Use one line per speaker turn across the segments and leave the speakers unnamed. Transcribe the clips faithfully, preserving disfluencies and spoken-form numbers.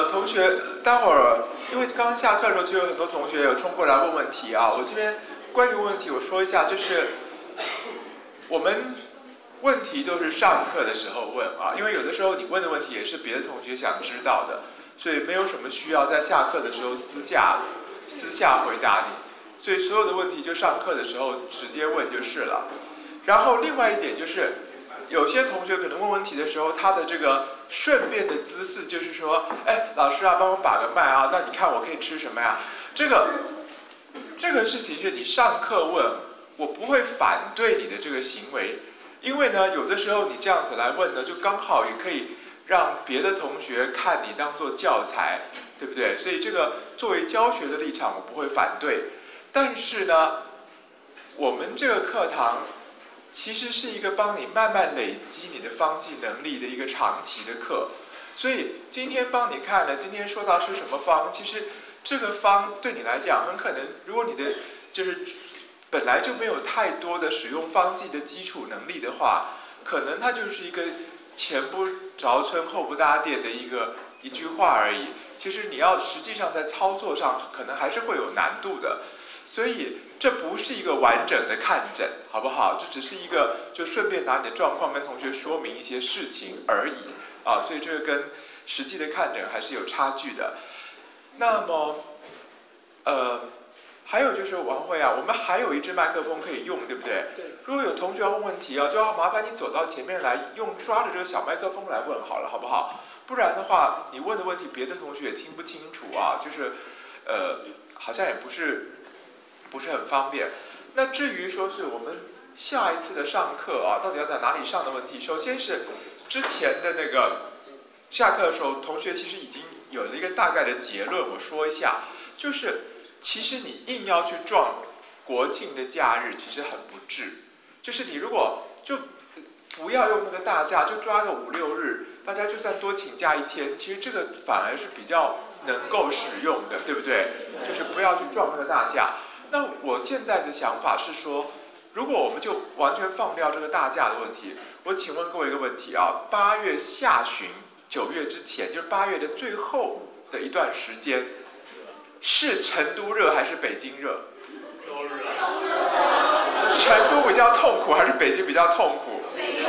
呃，同学，待会儿因为刚刚下课的时候就有很多同学有冲过来问问题啊，我这边关于问题我说一下，就是我们问题都是上课的时候问啊，因为有的时候你问的问题也是别的同学想知道的，所以没有什么需要在下课的时候私下私下回答你，所以所有的问题就上课的时候直接问就是了。然后另外一点就是，有些同学可能问问题的时候，他的这个顺便的姿势就是说，哎，老师啊，帮我把个脉啊，那你看我可以吃什么呀？这个这个事情是你上课问，我不会反对你的这个行为，因为呢，有的时候你这样子来问呢，就刚好也可以让别的同学看你当做教材，对不对？所以这个作为教学的立场，我不会反对。但是呢，我们这个课堂其实是一个帮你慢慢累积你的方剂能力的一个长期的课，所以今天帮你看了，今天说到是什么方，其实这个方对你来讲，很可能如果你的就是本来就没有太多的使用方剂的基础能力的话，可能它就是一个前不着村后不搭店的一个一句话而已。其实你要实际上在操作上，可能还是会有难度的。所以这不是一个完整的看诊，好不好？这只是一个就顺便拿你的状况跟同学说明一些事情而已啊。所以这个跟实际的看诊还是有差距的。那么，呃，还有就是王慧啊，我们还有一支麦克风可以用，对不对？
对。
如果有同学要问问题啊，就要麻烦你走到前面来，用抓着这个小麦克风来问好了，好不好？不然的话，你问的问题别的同学也听不清楚啊，就是呃，好像也不是。不是很方便。那至于说是我们下一次的上课啊，到底要在哪里上的问题，首先是之前的那个下课的时候，同学其实已经有了一个大概的结论，我说一下，就是其实你硬要去撞国庆的假日，其实很不智。就是你如果就不要用那个大假，就抓个五六日，大家就算多请假一天，其实这个反而是比较能够使用的，对不对？就是不要去撞那个大假。那我现在的想法是说，如果我们就完全放掉这个大假的问题，我请问各位一个问题啊，八月下旬、九月之前，就是八月的最后的一段时间，是成都热还是北京热？
都热。
成都比较痛苦还是北京比较痛苦？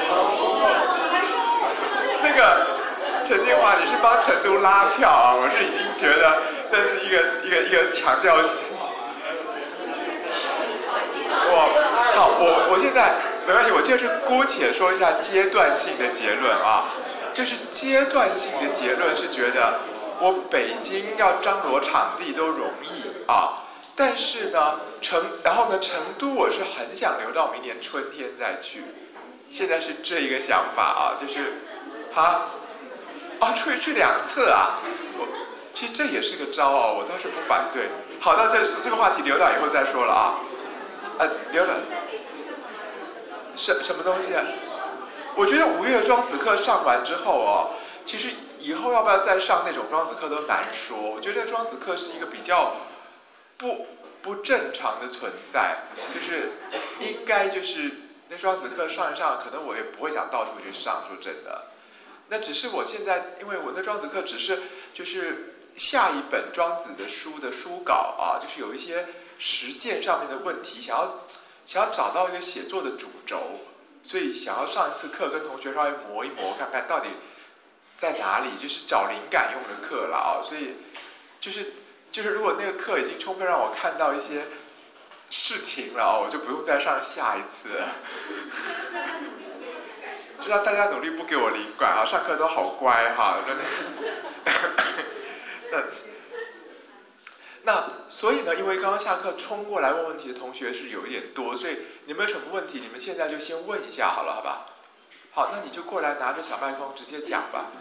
那个陈金华，你是帮成都拉票啊？我是已经觉得这是一个一个一个强调性。我好，我我现在没关系，我就是姑且说一下阶段性的结论啊，就是阶段性的结论是觉得我北京要张罗场地都容易啊，但是呢成，然后呢成都我是很想留到明年春天再去，现在是这一个想法啊，就是啊啊出去去两次啊，我其实这也是个招啊，我倒是不反对。好，那这这个话题留到以后再说了啊。啊，留了，什什么东西啊？我觉得五月庄子课上完之后哦，其实以后要不要再上那种庄子课都难说。我觉得庄子课是一个比较不不正常的存在，就是应该就是那庄子课上一上，可能我也不会想到处去上，说真的。那只是我现在，因为我的庄子课只是就是下一本庄子的书的书稿啊，就是有一些实践上面的问题，想要想要找到一个写作的主轴，所以想要上一次课跟同学稍微磨一磨，看看到底在哪里，就是找灵感用的课了啊。所以就是就是如果那个课已经充分让我看到一些事情了啊，我就不用再上下一次了。知道大家努力不给我灵感啊，上课都好乖哈，真的。那那所以呢，因为刚刚下课冲过来问问题的同学是有一点多，所以你们有什么问题，你们现在就先问一下好了，好吧？好，那你就过来拿着小麦克风直接讲吧。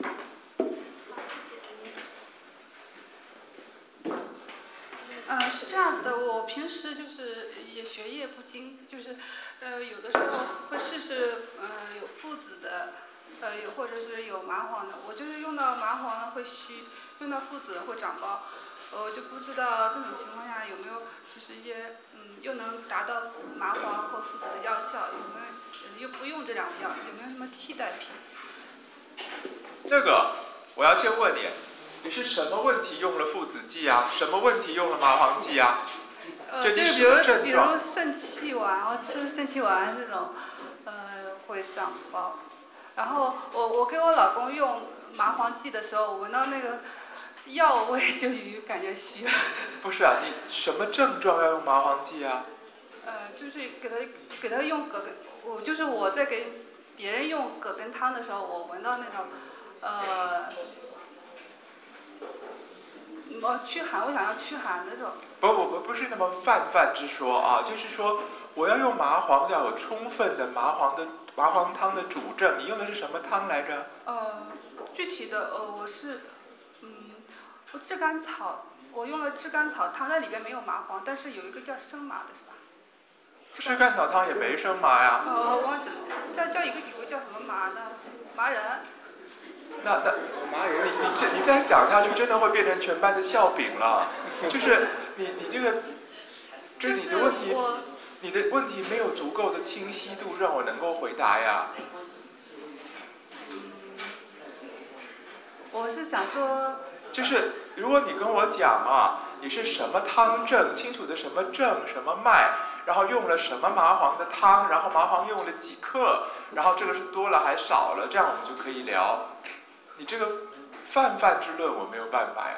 嗯，是这样子的，我平时就是也学业不精，就是呃有的时候会试试呃有附子的，呃有或者是有麻黄的，我就是用到麻黄呢会虚，用到附子会长包。我就不知道这种情况下有没有就是一些嗯又能达到麻黄或附子的药效，有没有又不用这两个药，有没有什么替代品？
这个我要先问你， 你是什么问题用了附子剂啊？什么问题用了麻黄剂啊？
呃，
这
就是比如比
症状
如肾气丸，我吃肾气丸这种，呃，会长包。然后我我给我老公用麻黄剂的时候，我闻到那个药味就有感觉虚了。
不是啊，你什么症状要用麻黄剂啊？
呃，就是给他给他用葛根，我就是我在给别人用葛根汤的时候，我闻到那种，呃，我驱寒，我想要驱寒的这种。
不不不，不是那么泛泛之说啊，就是说我要用麻黄，要有充分的麻黄的麻黄汤的主证。你用的是什么汤来着？
呃，具体的呃，我是，嗯，我炙甘草，我用了炙甘草汤，那里边没有麻黄，但是有一个叫生麻的是吧？
炙甘草汤也没生麻呀。
哦，我忘记了，叫叫一个有个叫什么麻呢？麻仁。
那那麻仁，你你这你再讲下去，真的会变成全班的笑柄了。就是你你这个，这你的问题，你的问题没有足够的清晰度让我能够回答呀。
我是想说，
就是如果你跟我讲啊，你是什么汤证，清楚的什么证什么脉，然后用了什么麻黄的汤，然后麻黄用了几克，然后这个是多了还少了，这样我们就可以聊。你这个泛泛之论我没有办法呀。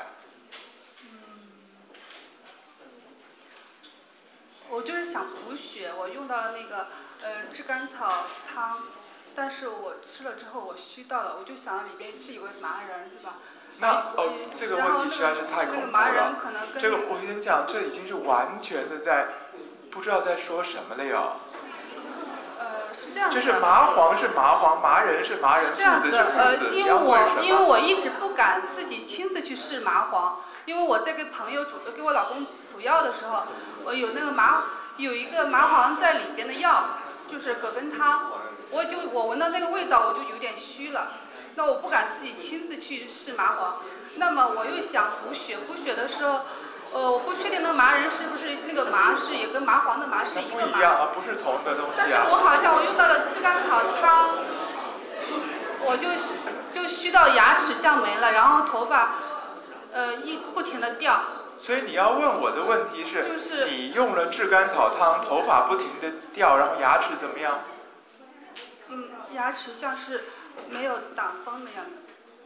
我就是想补血，我用到了那个呃炙甘草汤，但是我吃了之后我虚到了，我就想里边是有个麻仁是吧？
那哦，这个问题实在是太恐怖了。这个我跟你讲，这已经是完全的在不知道在说什么了呀。
呃，是这样的。
就是麻黄是麻黄，麻仁是麻仁，附子是附子，
因为我因为我一直不敢自己亲自去试麻黄，因为我在给朋友煮给我老公煮药的时候，我有那个麻有一个麻黄在里边的药，就是葛根汤，我就我闻到那个味道我就有点虚了。那我不敢自己亲自去试麻黄，那么我又想补血，补血的时候，呃，我不确定那个麻仁是不是那个麻是也跟麻黄的麻是一个麻。
不一样啊，不是同一个东西啊。
但是我好像我用到了炙甘草汤，我就就虚到牙齿降没了，然后头发，呃，一不停的掉。
所以你要问我的问题是，
就是、
你用了炙甘草汤，头发不停的掉，然后牙齿怎么样？
嗯，牙齿像是没有挡风那样的。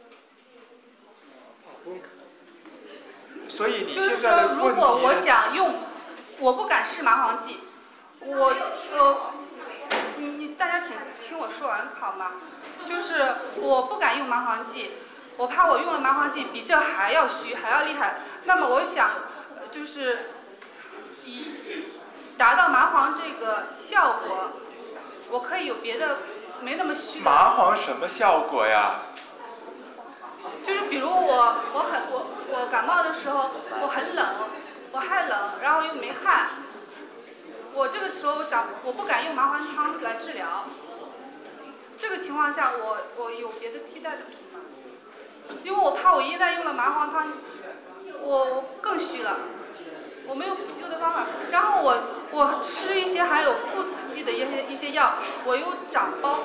所以你现在的问题，
就是说，如果我想用，我不敢试麻黄剂，我呃，你你大家请听我说完好吗？就是我不敢用麻黄剂，我怕我用了麻黄剂比这还要虚还要厉害。那么我想，就是以达到麻黄这个效果，我可以有别的没那么虚的。
麻黄什么效果呀？
就是比如我我很我我感冒的时候我很冷，我害冷，然后又没汗，我这个时候我想我不敢用麻黄汤来治疗。这个情况下我我有别的替代的品吗？因为我怕我一旦用了麻黄汤，我我更虚了，我没有补救的方法。然后我我吃一些含有附子剂的一些一些药，我又长包。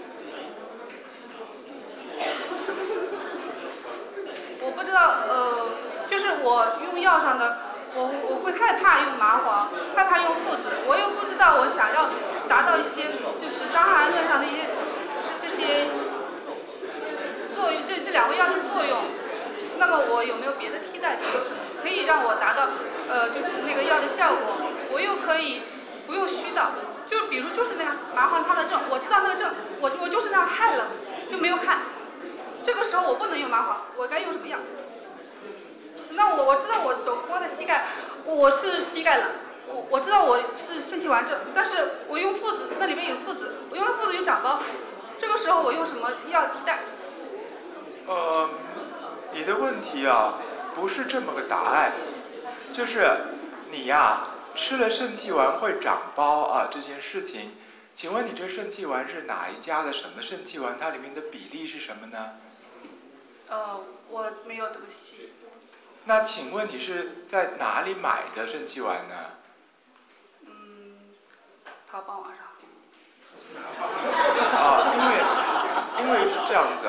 我不知道，呃，就是我用药上的，我我会害怕用麻黄，害怕用附子，我又不知道我想要达到一些就是伤寒论上的一些这些作用，这这两味药的作用，那么我有没有别的替代品，可以让我达到呃就是那个药的效果，我又可以不用虚的，就比如就是那样麻黄汤的症，我知道那个症，我我就是那样害冷又没有汗。这个时候我不能用麻黄，我该用什么药？那我我知道我手摸的膝盖，我是膝盖冷，我我知道我是肾气丸症，但是我用附子，那里面有附子，我用了附子有长包，这个时候我用什么药替代？
呃，你的问题啊，不是这么个答案，就是你呀吃了肾气丸会长包啊这件事情，请问你这肾气丸是哪一家的什么肾气丸？它里面的比例是什么呢？
呃，我没有这么细。
那请问你是在哪里买的肾气丸呢？
嗯，淘宝网上。
啊，因为因为是这样子啊，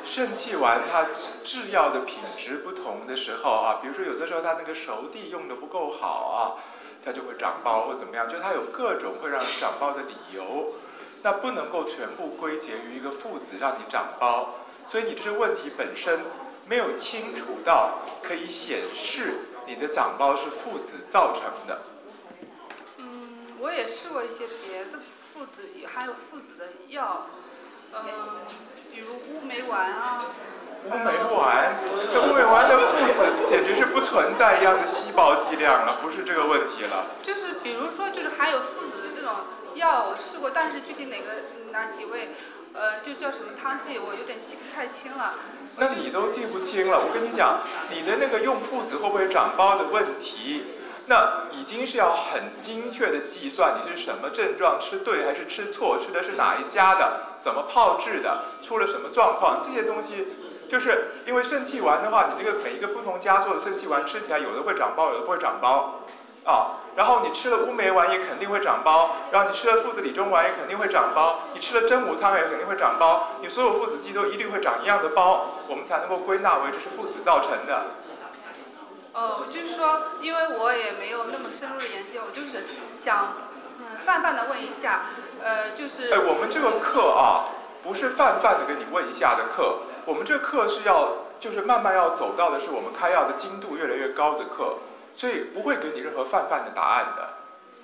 肾气丸它制药的品质不同的时候啊，比如说有的时候它那个熟地用的不够好啊，它就会长包或怎么样，就它有各种会让人长包的理由，那不能够全部归结于一个附子让你长包，所以你这个问题本身没有清楚到可以显示你的长包是附子造成的。
嗯，我也试过一些别的附子，还有附子的药，嗯，比如乌梅丸啊。
乌梅丸，这乌梅丸的附子简直是不存在一样的细胞剂量了，不是这个问题了。
就是比如说，就是还有附子的这种药，我试过，但是具体哪个哪几位，呃，就叫什么汤剂，我有点记不太清了。
那你都记不清了，我跟你讲，你的那个用附子会不会长包的问题，那已经是要很精确的计算你是什么症状，吃对还是吃错，吃的是哪一家的，怎么泡制的，出了什么状况，这些东西。就是因为肾气丸的话，你这个每一个不同家做的肾气丸吃起来，有的会长包，有的不会长包，啊，然后你吃了乌梅丸也肯定会长包，然后你吃了附子理中丸也肯定会长包，你吃了真武汤也肯定会长包，你所有附子剂都一律会长一样的包，我们才能够归纳为这是附子造成的。
哦，就是说，因为我也没有那么深入的研究，我就是想，嗯，泛泛的问一下，呃，就是。
哎，我们这个课啊，不是泛泛的跟你问一下的课。我们这课是要，就是慢慢要走到的是我们开药的精度越来越高的课，所以不会给你任何泛泛的答案的。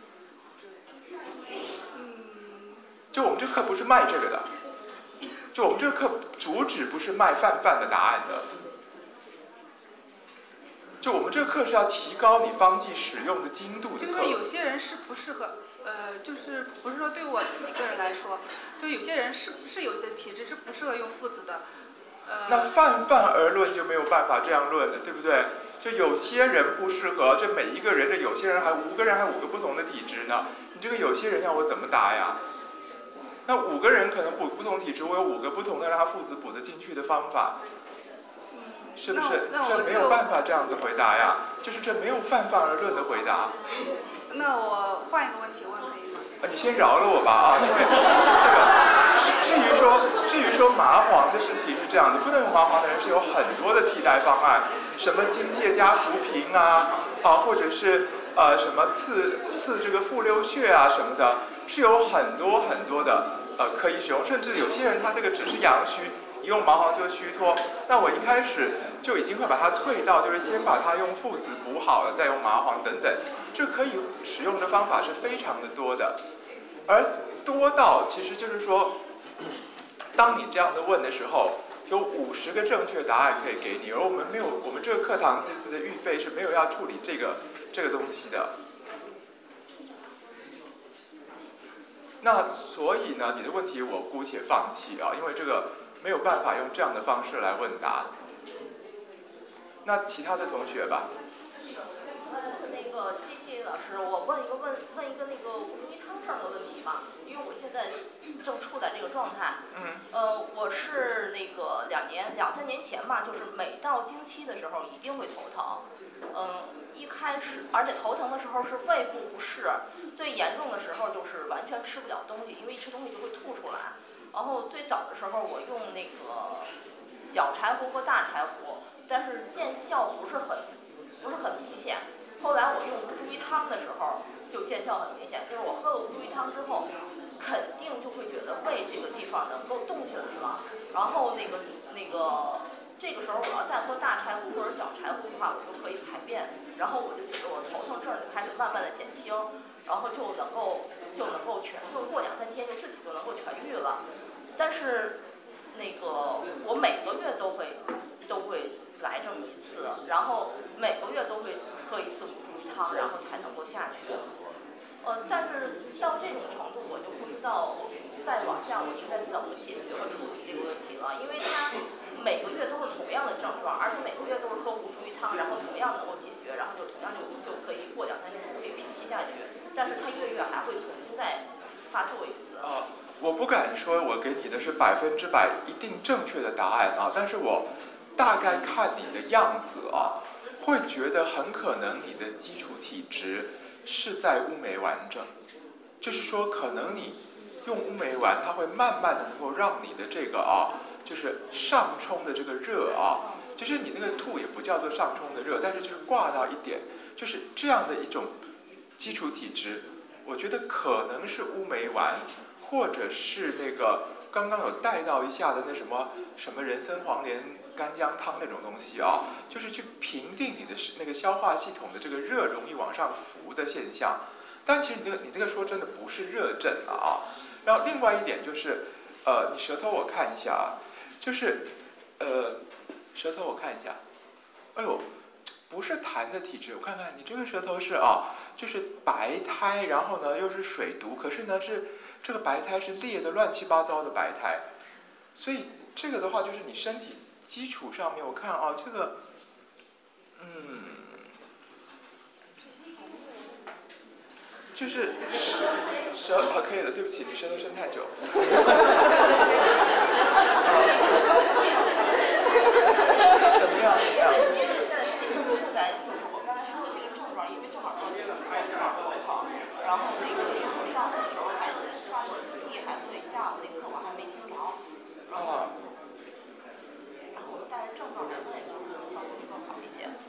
就我们这课不是卖这个的，就我们这个课主旨不是卖泛泛的答案的。就我们这个课是要提高你方剂使用的精度的课。
因为有些人是不适合，呃，就是不是说对我自己个人来说，就有些人是是有些体质是不适合用附子的。
那泛泛而论就没有办法这样论了，对不对？就有些人不适合，这每一个人，这有些人还五个人还五个不同的体质呢，你这个有些人要我怎么答呀？那五个人可能补不同体质，我有五个不同的让他附子补得进去的方法，是不是？这没有办法这样子回答呀，就是这没有泛泛而论的回答。
那我换一个问题问可以吗？
啊，你先饶了我吧啊，因为这个。至于说，至于说麻黄的事情是这样的，不能用麻黄的人是有很多的替代方案，什么荆芥加浮萍啊，啊，或者是呃什么刺刺这个复溜穴啊什么的，是有很多很多的呃可以使用，甚至有些人他这个只是阳虚，一用麻黄就虚脱。那我一开始就已经会把它退到，就是先把它用附子补好了，再用麻黄等等，这可以使用的方法是非常的多的，而多到其实就是说。当你这样的问的时候，有五十个正确答案可以给你，而我们没有，我们这个课堂这次的预备是没有要处理这个这个东西的。那所以呢，你的问题我姑且放弃啊，因为这个没有办法用这样的方式来问答。那其他的同学吧。
呃，那个 G T 老师，我问一个问问一个那个吴茱萸汤上的问题吧，因为我现在正处在这个状态。
嗯。
呃，我是那个两年两三年前吧，就是每到经期的时候一定会头疼。嗯，一开始，而且头疼的时候是胃部不适，最严重的时候就是完全吃不了东西，因为一吃东西就会吐出来。然后最早的时候我用那个小柴胡和大柴胡，但是见效不是很不是很明显。后来我用吴茱萸汤的时候就见效很明显，就是我喝了吴茱萸汤之后，肯定就会觉得胃这个地方能够动起来了。然后那个那个这个时候我要再喝大柴胡或者小柴胡的话，我就可以排便，然后我就觉得我头疼症就开始慢慢的减轻，然后就能够就能够全，就过两三天就自己就能够痊愈了。但是那个我每个月都会都会来这么一次，然后每个月都会喝一次吴茱萸汤，然后才能够下去。呃，但是到这种程度，我就不知道再往下我应该怎么解决和处理这个问题了，因为它每个月都是同样的症状，而且每个月都是喝吴茱萸汤，然后同样能够解决，然后就同样就就可以过两三天就可以平息下去，但是它月月还会重新再发作一次。
啊，我不敢说我给你的是百分之百一定正确的答案啊，但是我大概看你的样子啊，会觉得很可能你的基础体质是在乌梅丸症，就是说可能你用乌梅丸，它会慢慢的能够让你的这个啊就是上冲的这个热啊，就是你那个吐也不叫做上冲的热，但是就是挂到一点，就是这样的一种基础体质，我觉得可能是乌梅丸，或者是那个刚刚有带到一下的那什么什么人参黄连干姜汤那种东西啊，就是去平定你的那个消化系统的这个热容易往上浮的现象。但其实你那个你那个说真的不是热症了啊。然后另外一点就是，呃，你舌头我看一下啊，就是呃舌头我看一下，哎呦，不是痰的体质，我看看你这个舌头是啊，就是白苔，然后呢又是水毒，可是呢是这个白苔是裂的乱七八糟的白苔，所以这个的话就是你身体基础上面，我看啊这个，嗯，就是舌啊可以了，对不起，你舌头伸太久。怎么样？怎么样？
然后那个因为我上午的时候孩子上那个课题，孩子对下午那个课我还没听着，然后然后但是症状来说也就是相对更好一些。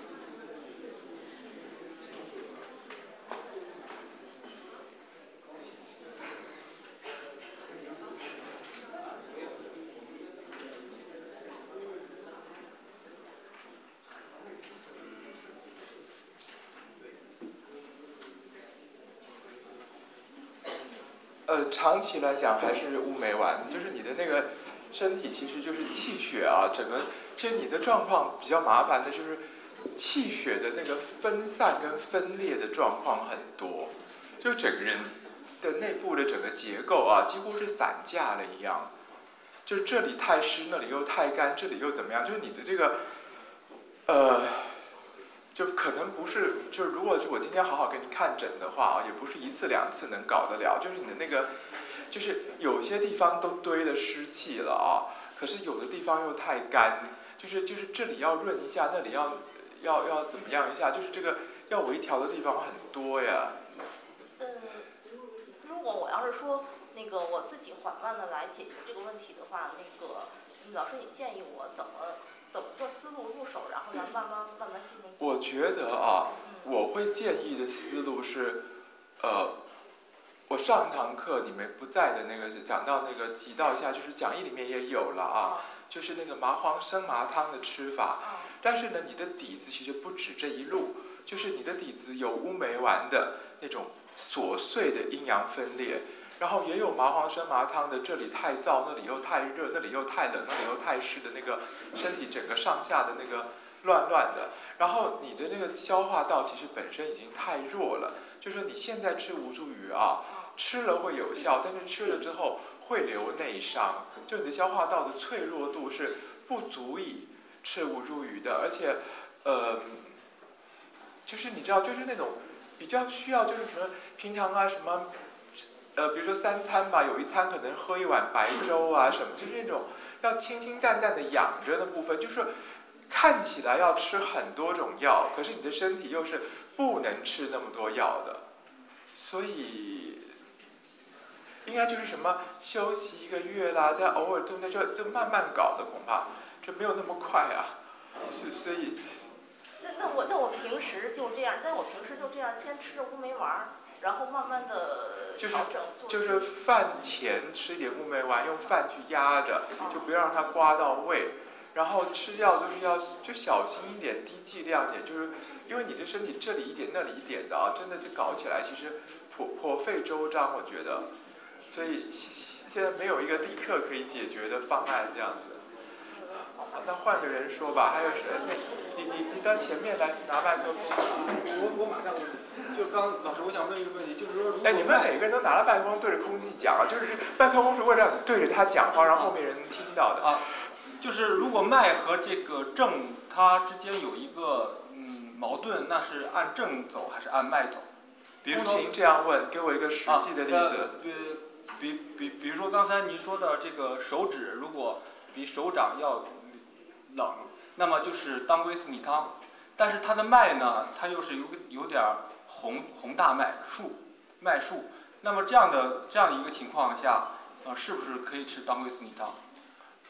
呃，长期来讲还是乌梅丸，就是你的那个身体其实就是气血啊，整个其实你的状况比较麻烦的就是气血的那个分散跟分裂的状况很多，就整个人的内部的整个结构啊，几乎是散架了一样，就是这里太湿，那里又太干，这里又怎么样？就是你的这个呃。就可能不是，就是如果是我今天好好给你看诊的话啊，也不是一次两次能搞得了。就是你的那个，就是有些地方都堆了湿气了啊，可是有的地方又太干，就是就是这里要润一下，那里要要要怎么样一下，就是这个要微调的地方很多呀。
嗯，如果我要是说那个我自己缓慢的来解决这个问题的话，那个老师你建议我怎么？怎么个思路入手，然后咱慢慢慢慢进入。
我觉得啊，我会建议的思路是，呃，我上堂课你们不在的那个讲到那个提到一下，就是讲义里面也有了啊，就是那个麻黄生麻汤的吃法。但是呢，你的底子其实不止这一路，就是你的底子有乌梅丸的那种琐碎的阴阳分裂。然后也有麻黄生麻汤的，这里太燥，那里又太热，那里又太冷，那里又太湿的那个身体整个上下的那个乱乱的。然后你的那个消化道其实本身已经太弱了，就说你现在吃吴茱萸啊，吃了会有效，但是吃了之后会留内伤，就你的消化道的脆弱度是不足以吃吴茱萸的，而且呃，就是你知道，就是那种比较需要，就是什么平常啊什么。呃，比如说三餐吧，有一餐可能喝一碗白粥啊什么，就是那种要清清淡淡的养着的部分，就是看起来要吃很多种药，可是你的身体又是不能吃那么多药的，所以应该就是什么休息一个月啦，再偶尔动动就就慢慢搞的，恐怕这没有那么快啊，所所以。
那那我那我平时就这样，但我平时就这样，先吃着乌梅丸。然后慢慢的调整，
就是就是饭前吃一点乌梅丸，用饭去压着，就不要让它刮到胃。然后吃药都是要就小心一点，低剂量一点，就是因为你的身体这里一点那里一点的啊，真的就搞起来其实颇颇费周章，我觉得。所以现在没有一个立刻可以解决的方案这样子。好，那换个人说吧，还有谁？你你你到前面来拿麦克风。
我我马上。就刚老师，我想问一个问题，就是说，
哎，你们每个人都拿了麦克风对着空气讲啊，就是麦克风是为了让你对着他讲话，让后面人听到的
啊。就是如果脉和这个症它之间有一个嗯矛盾，那是按症走还是按脉走？比如说，
不行这样问，给我一个实际的例子。
啊、比比比比如说刚才您说的这个手指如果比手掌要冷，那么就是当归四逆汤，但是它的脉呢，它又是有有点红红大脉数脉数，那么这样的这样一个情况下，呃，是不是可以吃当归四逆汤？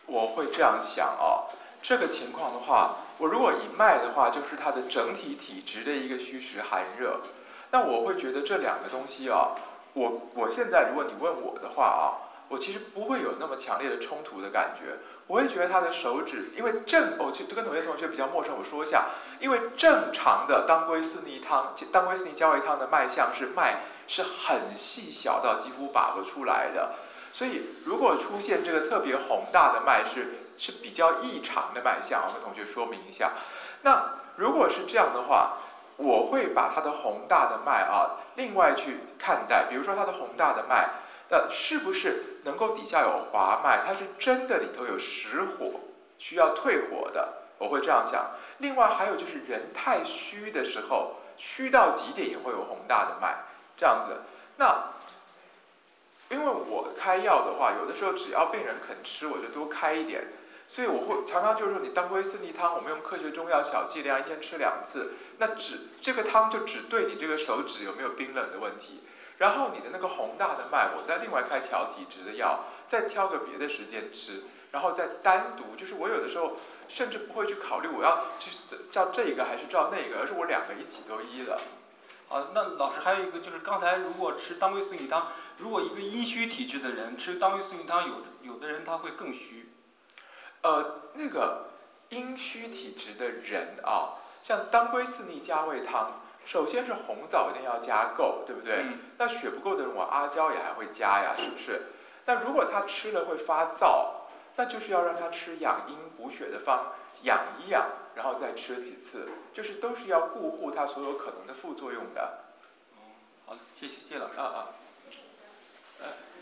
我会这样想哦，这个情况的话，我如果以脉的话，就是它的整体体质的一个虚实寒热。那我会觉得这两个东西啊，我我现在如果你问我的话啊，我其实不会有那么强烈的冲突的感觉。我会觉得他的手指，因为正，我就跟有些同学比较陌生，我说一下，因为正常的当归四逆汤、当归四逆交味汤的脉象是脉是很细小到几乎把不出来的，所以如果出现这个特别宏大的脉是是比较异常的脉象，我跟同学说明一下。那如果是这样的话，我会把它的宏大的脉啊，另外去看待，比如说它的宏大的脉。那是不是能够底下有滑脉？它是真的里头有实火，需要退火的，我会这样想。另外还有就是人太虚的时候，虚到极点也会有宏大的脉，这样子。那因为我开药的话，有的时候只要病人肯吃，我就多开一点。所以我会常常就是说，你当归四逆汤，我们用科学中药小剂量，一天吃两次，那只这个汤就只对你这个手指有没有冰冷的问题。然后你的那个宏大的脉，我再另外开调体质的药，再挑个别的时间吃，然后再单独，就是我有的时候甚至不会去考虑我要去照这个还是照那个，而是我两个一起都医了。
好，那老师还有一个就是刚才如果吃当归四逆汤，如果一个阴虚体质的人吃当归四逆汤，有有的人他会更虚。
呃，那个阴虚体质的人啊，像当归四逆加味汤。首先是红枣一定要加够，对不对？
嗯、
那血不够的人，我阿胶也还会加呀，是不是？那如果他吃了会发燥，那就是要让他吃养阴补血的方，养一养，然后再吃几次，就是都是要顾护他所有可能的副作用的。
哦，好，谢谢谢谢老师。
啊啊。呃，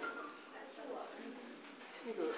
那个。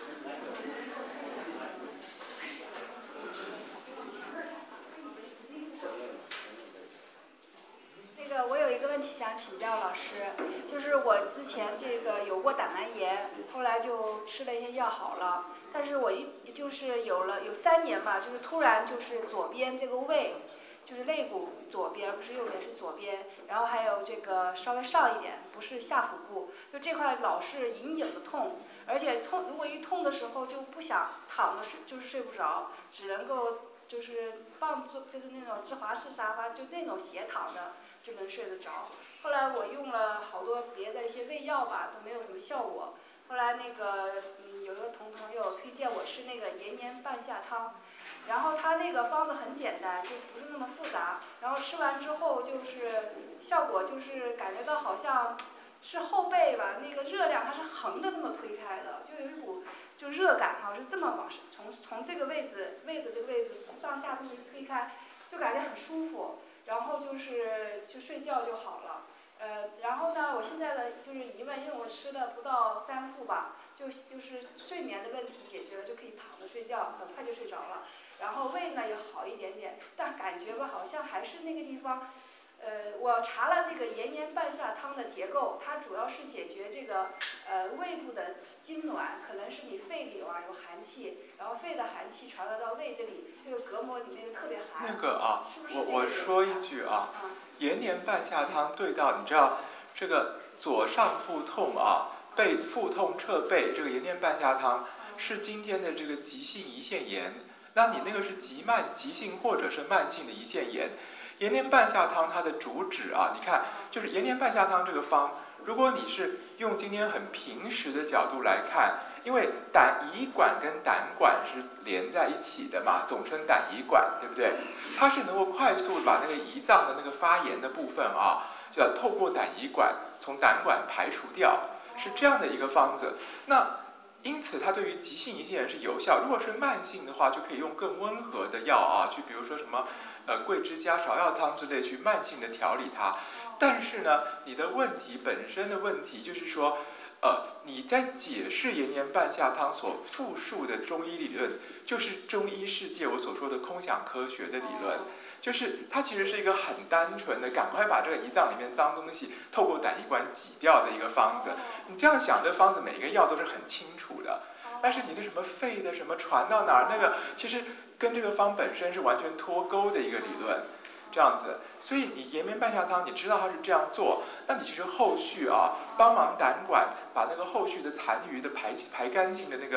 那个，我有一个问题想请教老师，就是我之前这个有过胆囊炎，后来就吃了一些药好了，但是我一就是有了有三年吧，就是突然就是左边这个胃，就是肋骨左边，不是右边是左边，然后还有这个稍微上一点，不是下腹部，就这块老是隐隐的痛，而且痛如果一痛的时候就不想躺着睡，就是睡不着，只能够就是放坐就是那种芝华士沙发，就那种斜躺着。就能睡得着。后来我用了好多别的一些胃药吧，都没有什么效果。后来那个嗯，有一个同朋友推荐我吃那个延年半夏汤，然后他那个方子很简单，就不是那么复杂。然后吃完之后就是效果就是感觉到好像是后背吧，那个热量它是横着这么推开的，就有一股就热感哈，是这么往从从这个位置胃的这个位置上下这么一推开，就感觉很舒服。然后就是去睡觉就好了，呃，然后呢，我现在的就是疑问，因为我吃了不到三副吧，就就是睡眠的问题解决了，就可以躺着睡觉，很快就睡着了。然后胃呢也好一点点，但感觉吧好像还是那个地方，呃，我查了那个延年半夏汤的结构，它主要是解决这个呃胃部的痉挛，可能是你肺里啊有寒气，然后肺的寒气传到到胃这里，这个隔膜里面又特别寒。
那个啊，
是不是
我我说一句啊，
嗯、
延年半夏汤对到，你知道这个左上腹痛啊，背腹痛侧背，这个延年半夏汤是今天的这个急性胰腺炎，那你那个是急慢急性或者是慢性的胰腺炎。延年半夏汤它的主旨啊，你看就是延年半夏汤这个方，如果你是用今天很平时的角度来看，因为胆胰管跟胆管是连在一起的嘛，总称胆胰管，对不对？它是能够快速把那个胰脏的那个发炎的部分啊，就要透过胆胰管从胆管排除掉，是这样的一个方子。那因此它对于急性胰腺炎是有效，如果是慢性的话，就可以用更温和的药啊，去比如说什么呃桂枝加芍药汤之类去慢性的调理它。但是呢，你的问题本身的问题就是说，呃，你在解释延年半夏汤所复述的中医理论，就是中医世界我所说的空想科学的理论，就是它其实是一个很单纯的，赶快把这个胰脏里面脏东西透过胆胰管挤掉的一个方子。你这样想，这方子每一个药都是很清楚的，但是你的什么肺的什么传到哪儿，那个其实跟这个方本身是完全脱钩的一个理论。这样子，所以你延年半夏汤，你知道它是这样做，那你其实后续啊，帮忙胆管把那个后续的残余的排排干净的那个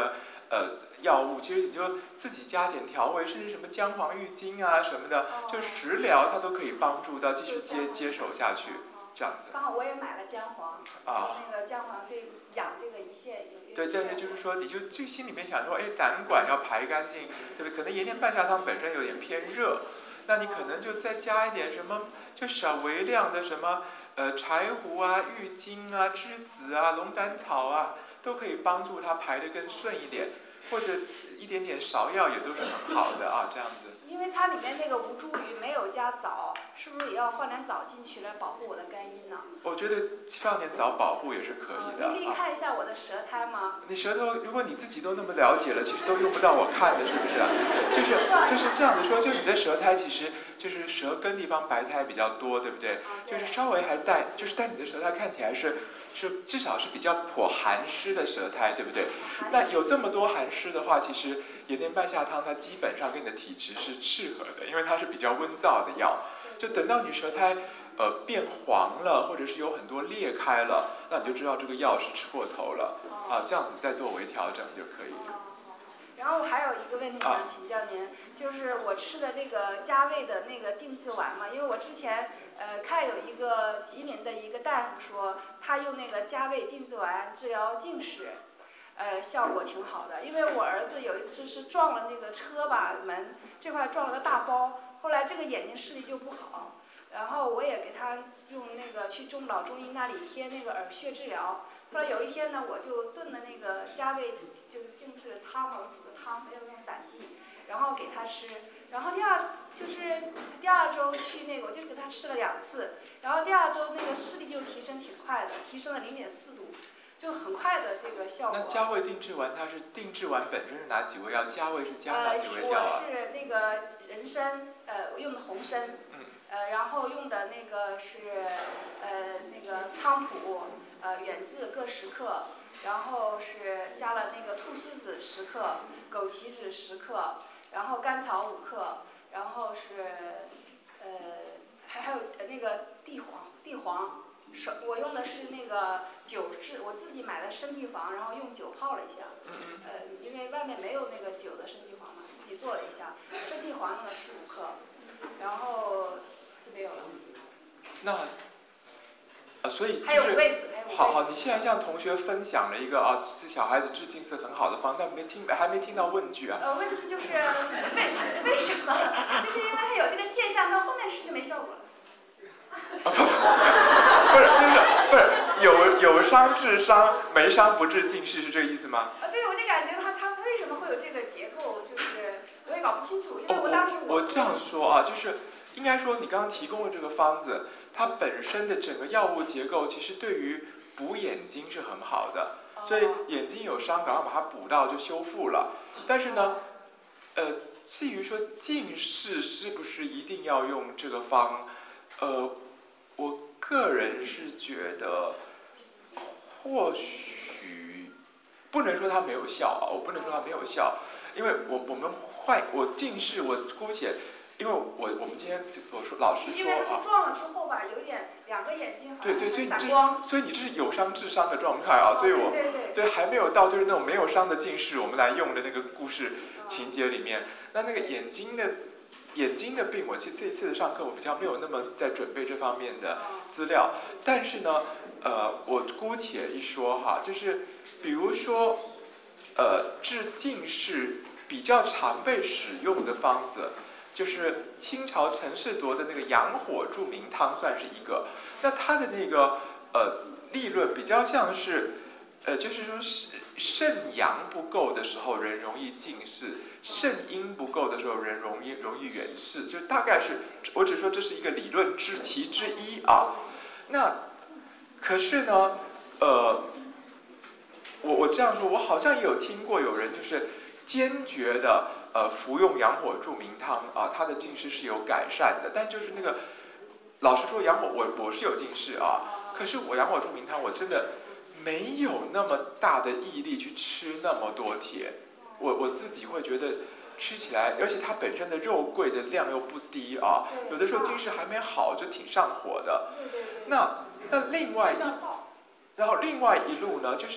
呃药物，其实你就自己加减调味，甚至什么姜黄郁金啊什么的，就食疗它都可以帮助到继续接接手下去，这样子。
刚好我也买了姜黄，
啊，
那个姜黄对养这个胰腺有。
对，但是就是说，你就就心里面想说，哎，胆管要排干净，对不对？可能盐田半夏汤本身有点偏热，那你可能就再加一点什么，就少微量的什么，呃，柴胡啊、郁金啊、栀子啊、龙胆草啊，都可以帮助它排得更顺一点，或者一点点芍药也都是很好的啊，这样子。
因为它里面那个吴茱萸没有加枣，是不是也要放点枣进去来保护我的肝阴呢？
我觉得放点枣保护也是可以的。
你可以看一下我的舌苔吗？
你舌头，如果你自己都那么了解了，其实都用不到我看的，是不是？就是就是这样子说，就你的舌苔其实就是舌根地方白苔比较多，对不对？就是稍微还带，就是但你的舌苔看起来是是至少是比较颇寒湿的舌苔，对不对？那有这么多寒湿的话，其实盐田半夏汤它基本上跟你的体质是适合的，因为它是比较温燥的药。就等到你舌苔呃变黄了，或者是有很多裂开了，那你就知道这个药是吃过头了啊，这样子再做微调整就可以了。
然后还有一个问题想请教您，
啊、
就是我吃的那个加味的那个定制丸嘛，因为我之前呃看有一个吉林的一个大夫说，他用那个加味定制丸治疗近视，呃效果挺好的。因为我儿子有一次是撞了那个车把门这块撞了个大包，后来这个眼睛视力就不好，然后我也给他用那个去中老中医那里贴那个耳穴治疗。后来有一天呢，我就炖的那个加味就是定制的汤嘛，我煮的汤要用散剂，然后给他吃。然后第二就是第二周去那个，我就给他吃了两次，然后第二周那个视力就提升挺快的，提升了零点四度，就很快的这个效果。
那加味定制丸它是定制丸本身是哪几味药？加味是加哪几味药啊？
呃，我是那个人参，呃，我用的红参，
嗯，
呃，然后用的那个是呃那个菖蒲。呃，远志各十克，然后是加了那个菟丝子十克，枸杞子十克，然后甘草五克，然后是呃还还有那个地黄，地黄，手我用的是那个酒制，我自己买的生地黄，然后用酒泡了一下，呃，因为外面没有那个酒的生地黄嘛，自己做了一下，生地黄用了十五克，然后就没有了。
那。啊，所以
还有味子，
好好，你现在向同学分享了一个啊，是小孩子治近视很好的方，但没听还没听到问句啊。
呃，问句就是为为什么？就是因为他有这个现象，到后面吃就没效果了。
啊、不, 不是，就是不是有有伤治伤，没伤不治近视，是这个意思吗？
啊，对，我就感觉他他为什么会有这个结构，就是我也搞不清楚，因为我当时
我、哦、我这样说啊，就是应该说你刚刚提供的这个方子。它本身的整个药物结构其实对于补眼睛是很好的，所以眼睛有伤赶快把它补到就修复了。但是呢，呃，至于说近视是不是一定要用这个方，呃，我个人是觉得或许不能说它没有效啊，我不能说它没有效，因为我我们换我近视我姑且。因为我我们今天我说老实说啊，
因为是撞了之后吧，有点两个眼睛好像
对对，所以你
这
所以你这是有伤治伤的状态啊，所以我、
哦、对, 对, 对,
对还没有到就是那种没有伤的近视，我们来用的那个故事情节里面，那那个眼睛的眼睛的病，我其实这一次的上课我比较没有那么在准备这方面的资料，但是呢，呃，我姑且一说哈，就是比如说，呃，治近视比较常被使用的方子。就是清朝陈士铎的那个阳火助明汤算是一个，那它的那个呃理论比较像是，呃就是说是肾阳不够的时候人容易近视，肾阴不够的时候人容易容易远视，就大概是我只说这是一个理论之其之一啊。那可是呢，呃，我我这样说，我好像也有听过有人就是坚决的。呃，服用阳火助明汤啊，它的近视是有改善的。但就是那个，老实说，阳火我我是有近视啊，可是我阳火助明汤我真的没有那么大的毅力去吃那么多铁。我我自己会觉得吃起来，而且它本身的肉桂的量又不低啊，有的时候近视还没好就挺上火的。那那另外一，然后另外一路呢，就是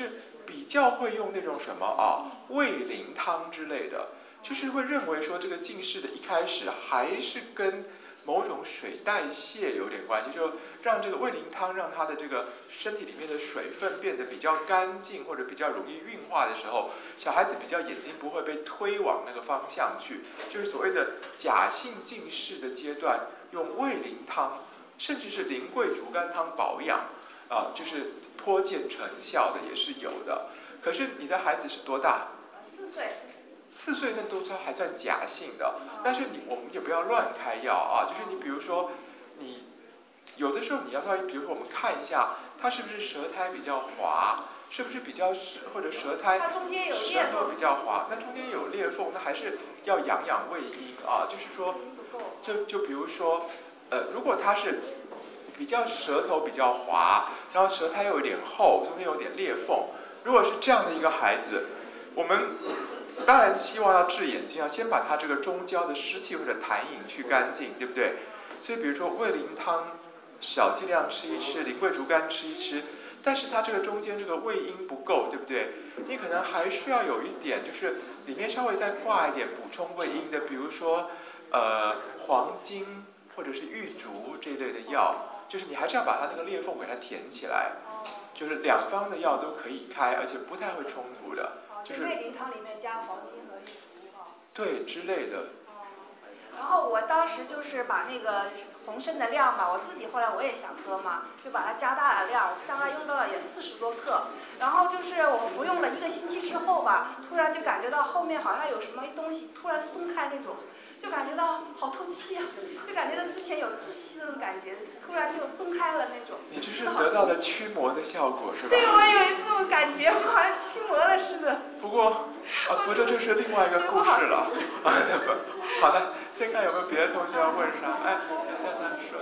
比较会用那种什么啊胃灵汤之类的，就是会认为说这个近视的一开始还是跟某种水代谢有点关系，就让这个胃灵汤让他的这个身体里面的水分变得比较干净或者比较容易运化的时候，小孩子比较眼睛不会被推往那个方向去，就是所谓的假性近视的阶段，用胃灵汤甚至是灵桂竹竿汤保养啊、呃，就是颇见成效的也是有的。可是你的孩子是多大？
四岁。
四岁那都还算假性的，但是你我们也不要乱开药啊。就是你比如说，你有的时候你要稍微，比如说我们看一下，他是不是舌苔比较滑，是不是比较舌或者舌苔
它中间有
舌
裂
头比较滑，那中间有裂缝，那还是要养养胃阴啊。就是说，就就比如说，呃，如果他是比较舌头比较滑，然后舌苔又有点厚，中间有点裂缝，如果是这样的一个孩子，我们当然希望要治眼睛啊，先把它这个中焦的湿气或者痰饮去干净，对不对？所以比如说胃灵汤小剂量吃一吃，灵桂竹竿吃一吃，但是它这个中间这个胃阴不够，对不对？你可能还是要有一点，就是里面稍微再挂一点补充胃阴的，比如说呃黄精或者是玉竹这一类的药，就是你还是要把它那个裂缝给它填起来，就是两方的药都可以开，而且不太会冲突的。就是
胃灵汤里面加黄精和玉竹哈，
对之类的。
然后我当时就是把那个红参的量嘛，我自己后来我也想喝嘛，就把它加大了量，大概用到了也四十多克。然后就是我服用了一个星期之后吧，突然就感觉到后面好像有什么东西突然松开那种，就感觉到好透气啊，就感觉到之前有窒息那种感觉，突然就松开了那种。
你这是得到了驱魔的效果是吧？
对，我有一次我感觉就好像驱魔了似的。
不过啊，不过这就是另外一个故事了。啊，不，好的，先看有没有别的同学要问啥？哎，让他说。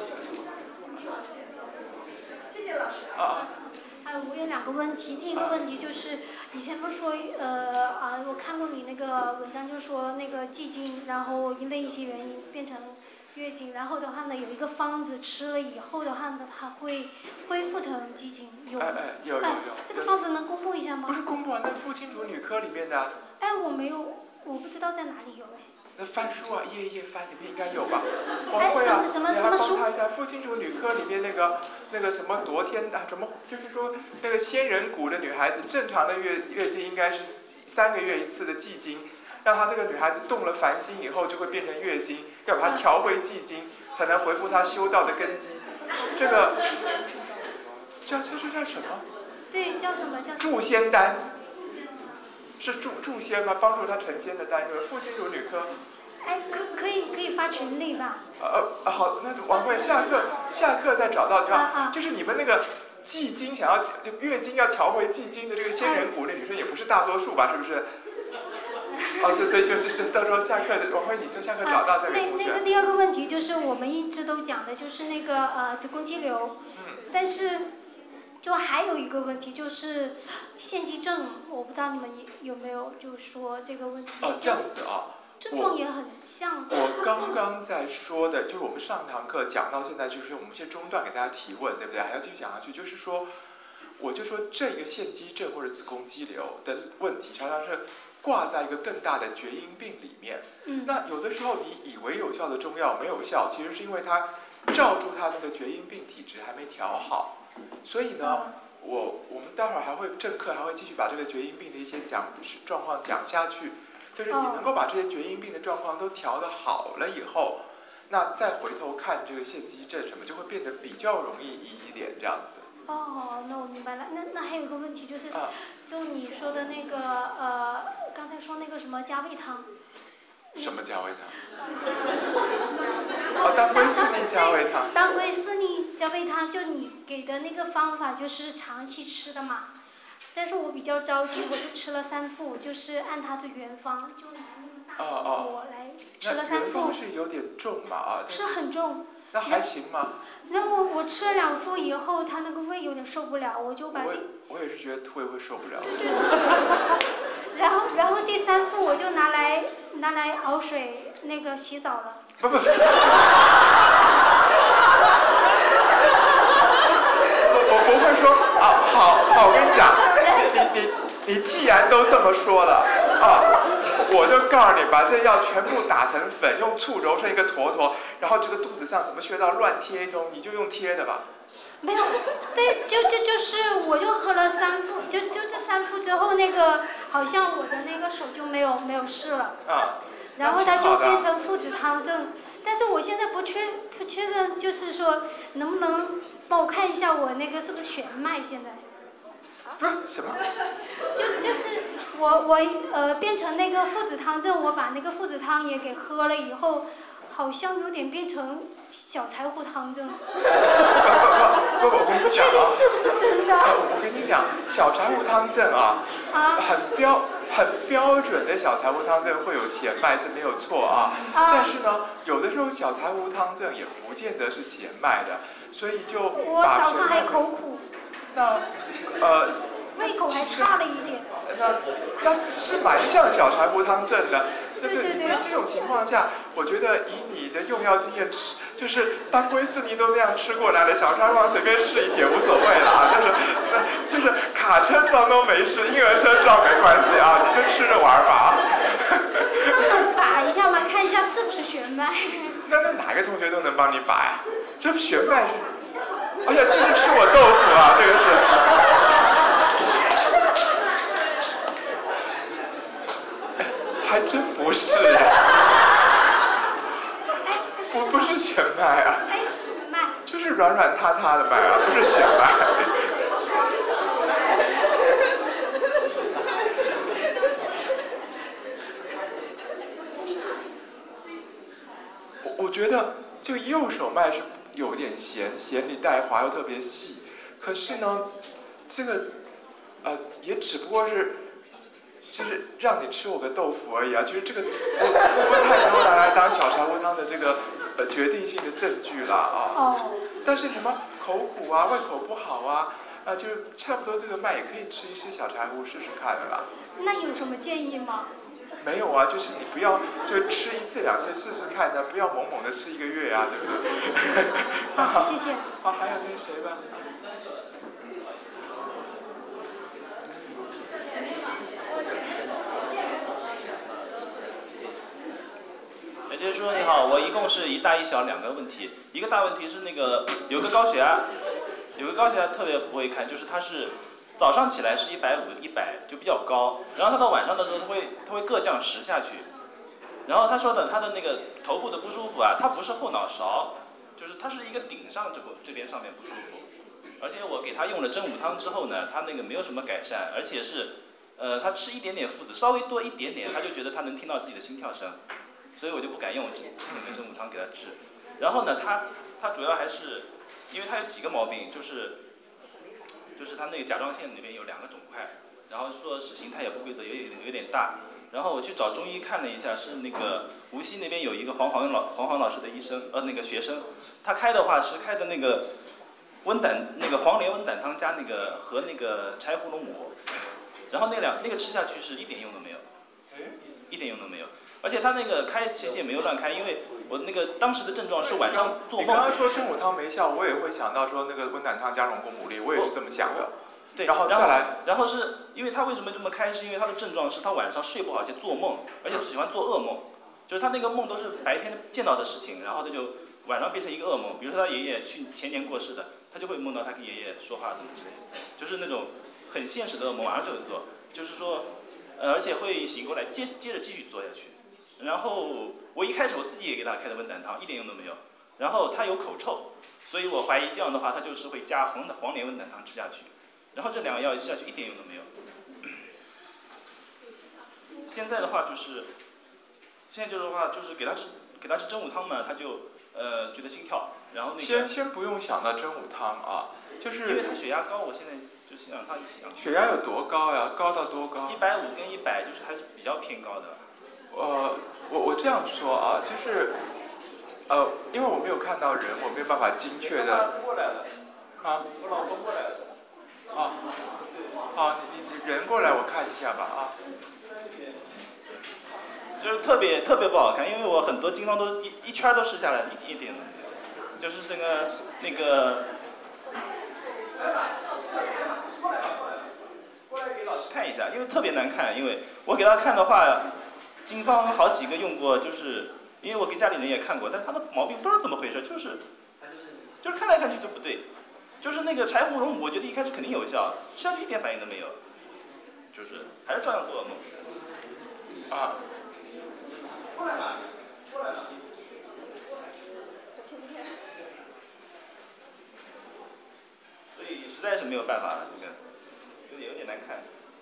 谢谢老师。
啊。
哎，我有两个问题。第一个问题就是，以前不是说，呃啊，我看过你那个文章，就说那个寂经，然后因为一些原因变成月经，然后的话呢，有一个方子吃了以后的话呢，它会恢复成寂经。有。
哎哎，有有有。
这个方子能公布一下吗？
不是公布啊，那妇亲主女科里面的。
哎，我没有，我不知道在哪里有哎。
那翻书啊，一页一页翻，里面应该有吧？王慧啊，
什么
你来帮
书？
他一下，妇亲主女科里面那个那个什么夺天啊，什么就是说那个仙人谷的女孩子，正常的月月经应该是三个月一次的寂经，让她这个女孩子动了凡心以后就会变成月经，要把它调回寂经，才能恢复她修道的根基。这个叫叫这叫什么？
对，叫什么叫？
助仙丹。是助助仙吗？帮助她成仙的丹，就是妇亲主女科。
哎，可可以可以发群里吧？
呃呃，好，那王慧下课下课再找到，对吧？
啊啊、
就是你们那个寂经想要月经要调回寂经的这个仙人谷的女生也不是大多数吧？是不是？哦，所以所以就是到时候下课，王慧你就下课找到再给同学。
那那个第二个问题就是我们一直都讲的就是那个呃子宫肌瘤，
嗯，
但是。就还有一个问题就是腺肌症，我不知道你们有没有就说这个问题。
哦，这样子啊。
症状也很像。
我刚刚在说的，就是我们上堂课讲到现在，就是我们先中断给大家提问，对不对？还要继续讲下去，就是说，我就说这个腺肌症或者子宫肌瘤的问题，常常是挂在一个更大的厥阴病里面。
嗯。
那有的时候你以为有效的中药没有效，其实是因为它罩住它那个厥阴病体质还没调好。所以呢，我我们待会儿还会正课还会继续把这个厥阴病的一些讲状况讲下去，就是你能够把这些厥阴病的状况都调得好了以后，那再回头看这个腺肌症什么，就会变得比较容易移一点这样子。
哦，那我明白了。那那还有一个问题就是，
啊、
就你说的那个呃，刚才说那个什么加味汤。
什么加味汤？哦，当归四逆加味汤。
当归四逆加味汤，就你给的那个方法就是长期吃的嘛。但是我比较着急，我就吃了三副，就是按它的原方，就拿那么大的锅来吃了三副。
原方是有点重嘛啊？
是很重。
那还行吗？
那我我吃了两副以后，他那个胃有点受不了，我就把
我我也是觉得胃会受不了。
然后然后第三副我就拿来拿来熬水那个洗澡了。
不不。我我不会说啊，好好，我跟你讲，你你你既然都这么说了啊，我就告诉你，把这药全部打成粉，用醋揉成一个坨坨，然后这个肚子上什么穴道乱贴一通，你就用贴的吧。
没有，对，就就就是我就喝了三副，就就这三副之后，那个好像我的那个手就没有没有事了。
啊。
然后它就变成附子汤症，但是我现在不确不确认，就是说能不能帮我看一下我那个是不是玄脉现在？
不是什么？
就就是我我呃变成那个附子汤症，我把那个附子汤也给喝了以后，好像有点变成小柴胡汤症。
不不不不，我跟你讲啊，
是不是真的？
我跟你讲，小柴胡汤症啊，
啊，
很标很标准的小柴胡汤症会有弦脉是没有错啊，
啊
但是呢，有的时候小柴胡汤症也不见得是弦脉的，所以就
我早上还口苦。
那呃。
胃口还差了一点。
那那是蛮像小柴胡汤症的。这这
对对对
那这种情况下，我觉得以你的用药经验吃，就是当归四逆都那样吃过来了，小柴胡随便试一点无所谓了啊。就是就是卡车撞都没事，婴儿车撞没关系啊，你就吃着玩吧啊。
那把一下嘛，看一下是不是玄脉。
那那哪个同学都能帮你把呀？这玄脉是，哎呀，这是吃我豆腐啊，这个是。还真不是呀，不不是玄脉啊，
哎，什么脉？
就是软软塌塌的脉啊，不是玄脉。我我觉得这个右手脉是有点弦，弦里带滑又特别细，可是呢，这个呃也只不过是。就是让你吃我个豆腐而已啊，就是这个不不太能够拿来当小柴胡汤的这个呃决定性的证据了啊。
哦。
但是什么口苦啊、胃口不好啊，啊就是差不多这个脉也可以吃一吃小柴胡试试看的啦。
那有什么建议吗？
没有啊，就是你不要就吃一次两次试试看的，不要猛猛的吃一个月啊，对不对？
好，谢谢。
好，还有那谁吧。
杰叔你好，我一共是一大一小两个问题，一个大问题是那个有个高血压，有个高血压特别不会看，就是他是早上起来是一百五一百就比较高，然后他到晚上的时候他会他会各降十下去，然后他说的他的那个头部的不舒服啊，他不是后脑勺，就是他是一个顶上这个这边上面不舒服，而且我给他用了真武汤之后呢，他那个没有什么改善，而且是呃他吃一点点附子稍微多一点点，他就觉得他能听到自己的心跳声。所以我就不敢用那个真武汤给他治，然后呢，他他主要还是，因为他有几个毛病，就是就是他那个甲状腺那边有两个肿块，然后说是形态也不规则，有点有点大，然后我去找中医看了一下，是那个无锡那边有一个黄黄老黄黄老师的医生，呃那个学生，他开的话是开的那个温胆那个黄连温胆汤加那个和那个柴胡龙母，然后那两那个吃下去是一点用都没有，一点用都没有。而且他那个开其实也没有乱开，因为我那个当时的症状是晚上做梦。
你刚刚说真武汤没效，我也会想到说那个温胆汤加龙骨牡蛎，我也是这么想的。
对，
然后再来，
然后是因为他为什么这么开，是因为他的症状是他晚上睡不好，而且做梦，而且喜欢做噩梦，就是他那个梦都是白天见到的事情，然后他就晚上变成一个噩梦。比如说他爷爷去前年过世的，他就会梦到他跟爷爷说话怎么之类的，就是那种很现实的噩梦，晚上就能做，就是说，呃，而且会醒过来接接着继续做下去。然后我一开始我自己也给他开的温胆汤，一点用都没有。然后他有口臭，所以我怀疑这样的话，他就是会加黄的黄连温胆汤吃下去。然后这两个药吃下去一点用都没有。现在的话就是，现在就是的话就是给他吃给他吃真武汤嘛，他就呃觉得心跳，然后那个。
先先不用想到真武汤啊，就是
因为他血压高，我现在就想他想。
血压有多高呀？高到多高？
一百五跟一百就是还是比较偏高的。
呃，我我这样说啊，就是，呃，因为我没有看到人，我没有办法精确的。
过来了。
啊。
我老公过来了。
啊。好，你你人过来，我看一下吧啊。
就是特别特别不好看，因为我很多经方都一一圈都试下来，一一点都没有。就是这个那个。过来给老师。 看一下，因为特别难看。因为我给他看的话，金方好几个用过，就是因为我给家里人也看过，但他的毛病不知道怎么回事，就是就是看来看去就不对。就是那个柴胡蓉，我觉得一开始肯定有效，吃下去一点反应都没有，就是还是照样做噩梦。啊。过来吧，过来吧。所以实在是没有办法了，这个有点有点难看。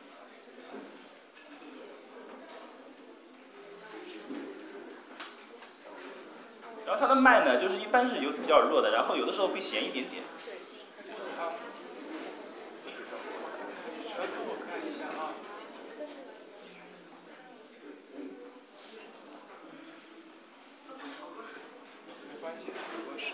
然后它的脉呢，就是一般是有比较弱的，然后有的时候会咸一点点。
舌头我看一下啊。没关系，我熟。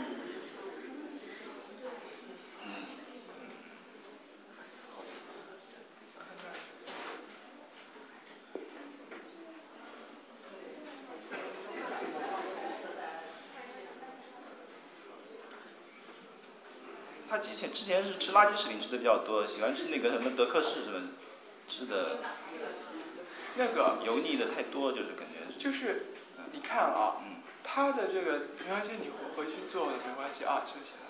他之前之前是吃垃圾食品吃的比较多，喜欢吃那个什么德克士什么，吃的
那个
油腻的太多，就是感觉是。
就是你看啊，嗯，他的这个没关系，你回回去做的没关系啊，休息了。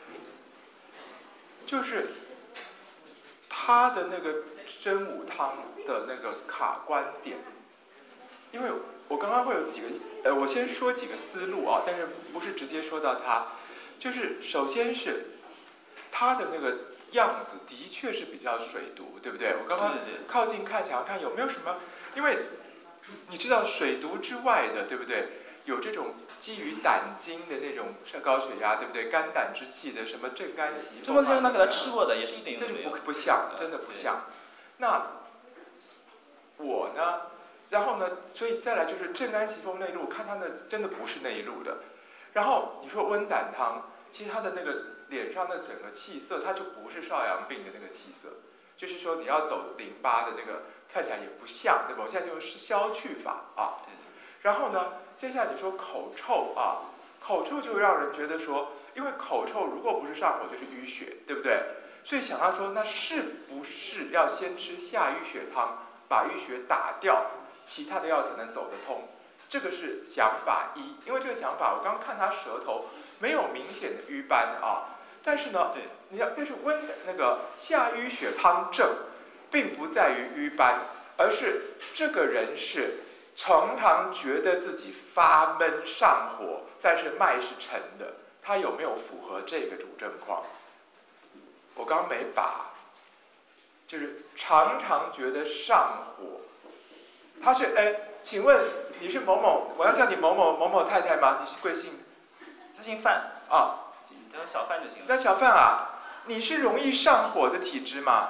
就是他的那个真武汤的那个卡关点，因为我刚刚会有几个，呃，我先说几个思路啊，但是不是直接说到他，就是首先是。它的那个样子的确是比较水毒，对不对？我刚刚靠近看，想要看有没有什么，因为你知道水毒之外的，对不对？有这种基于胆经的那种高血压，对不对？肝胆之气的什么正肝息风。
这么些他给他吃过的，也是一点用都没有。
不不像，真的不像。那我呢？然后呢？所以再来就是正肝息风内陆，看它的真的不是内陆的。然后你说温胆汤，其实它的那个。脸上的整个气色，它就不是少阳病的那个气色，就是说你要走淋巴的那个，看起来也不像，对吧？我现在就是消去法啊。然后呢，接下来你说口臭啊，口臭就让人觉得说，因为口臭如果不是上火就是淤血，对不对？所以想到说，那是不是要先吃下淤血汤，把淤血打掉，其他的药才能走得通？这个是想法一，因为这个想法我刚看他舌头没有明显的瘀斑啊。但是呢，对，你要但是温那个下淤血汤症，并不在于瘀斑，而是这个人是常常觉得自己发闷上火，但是脉是沉的，他有没有符合这个主症况？我刚没把，就是常常觉得上火，他是哎，请问你是某某，我要叫你某某某某太太吗？你是贵姓？
他姓范
啊。
叫小范就行了。
那小范啊，你是容易上火的体质吗？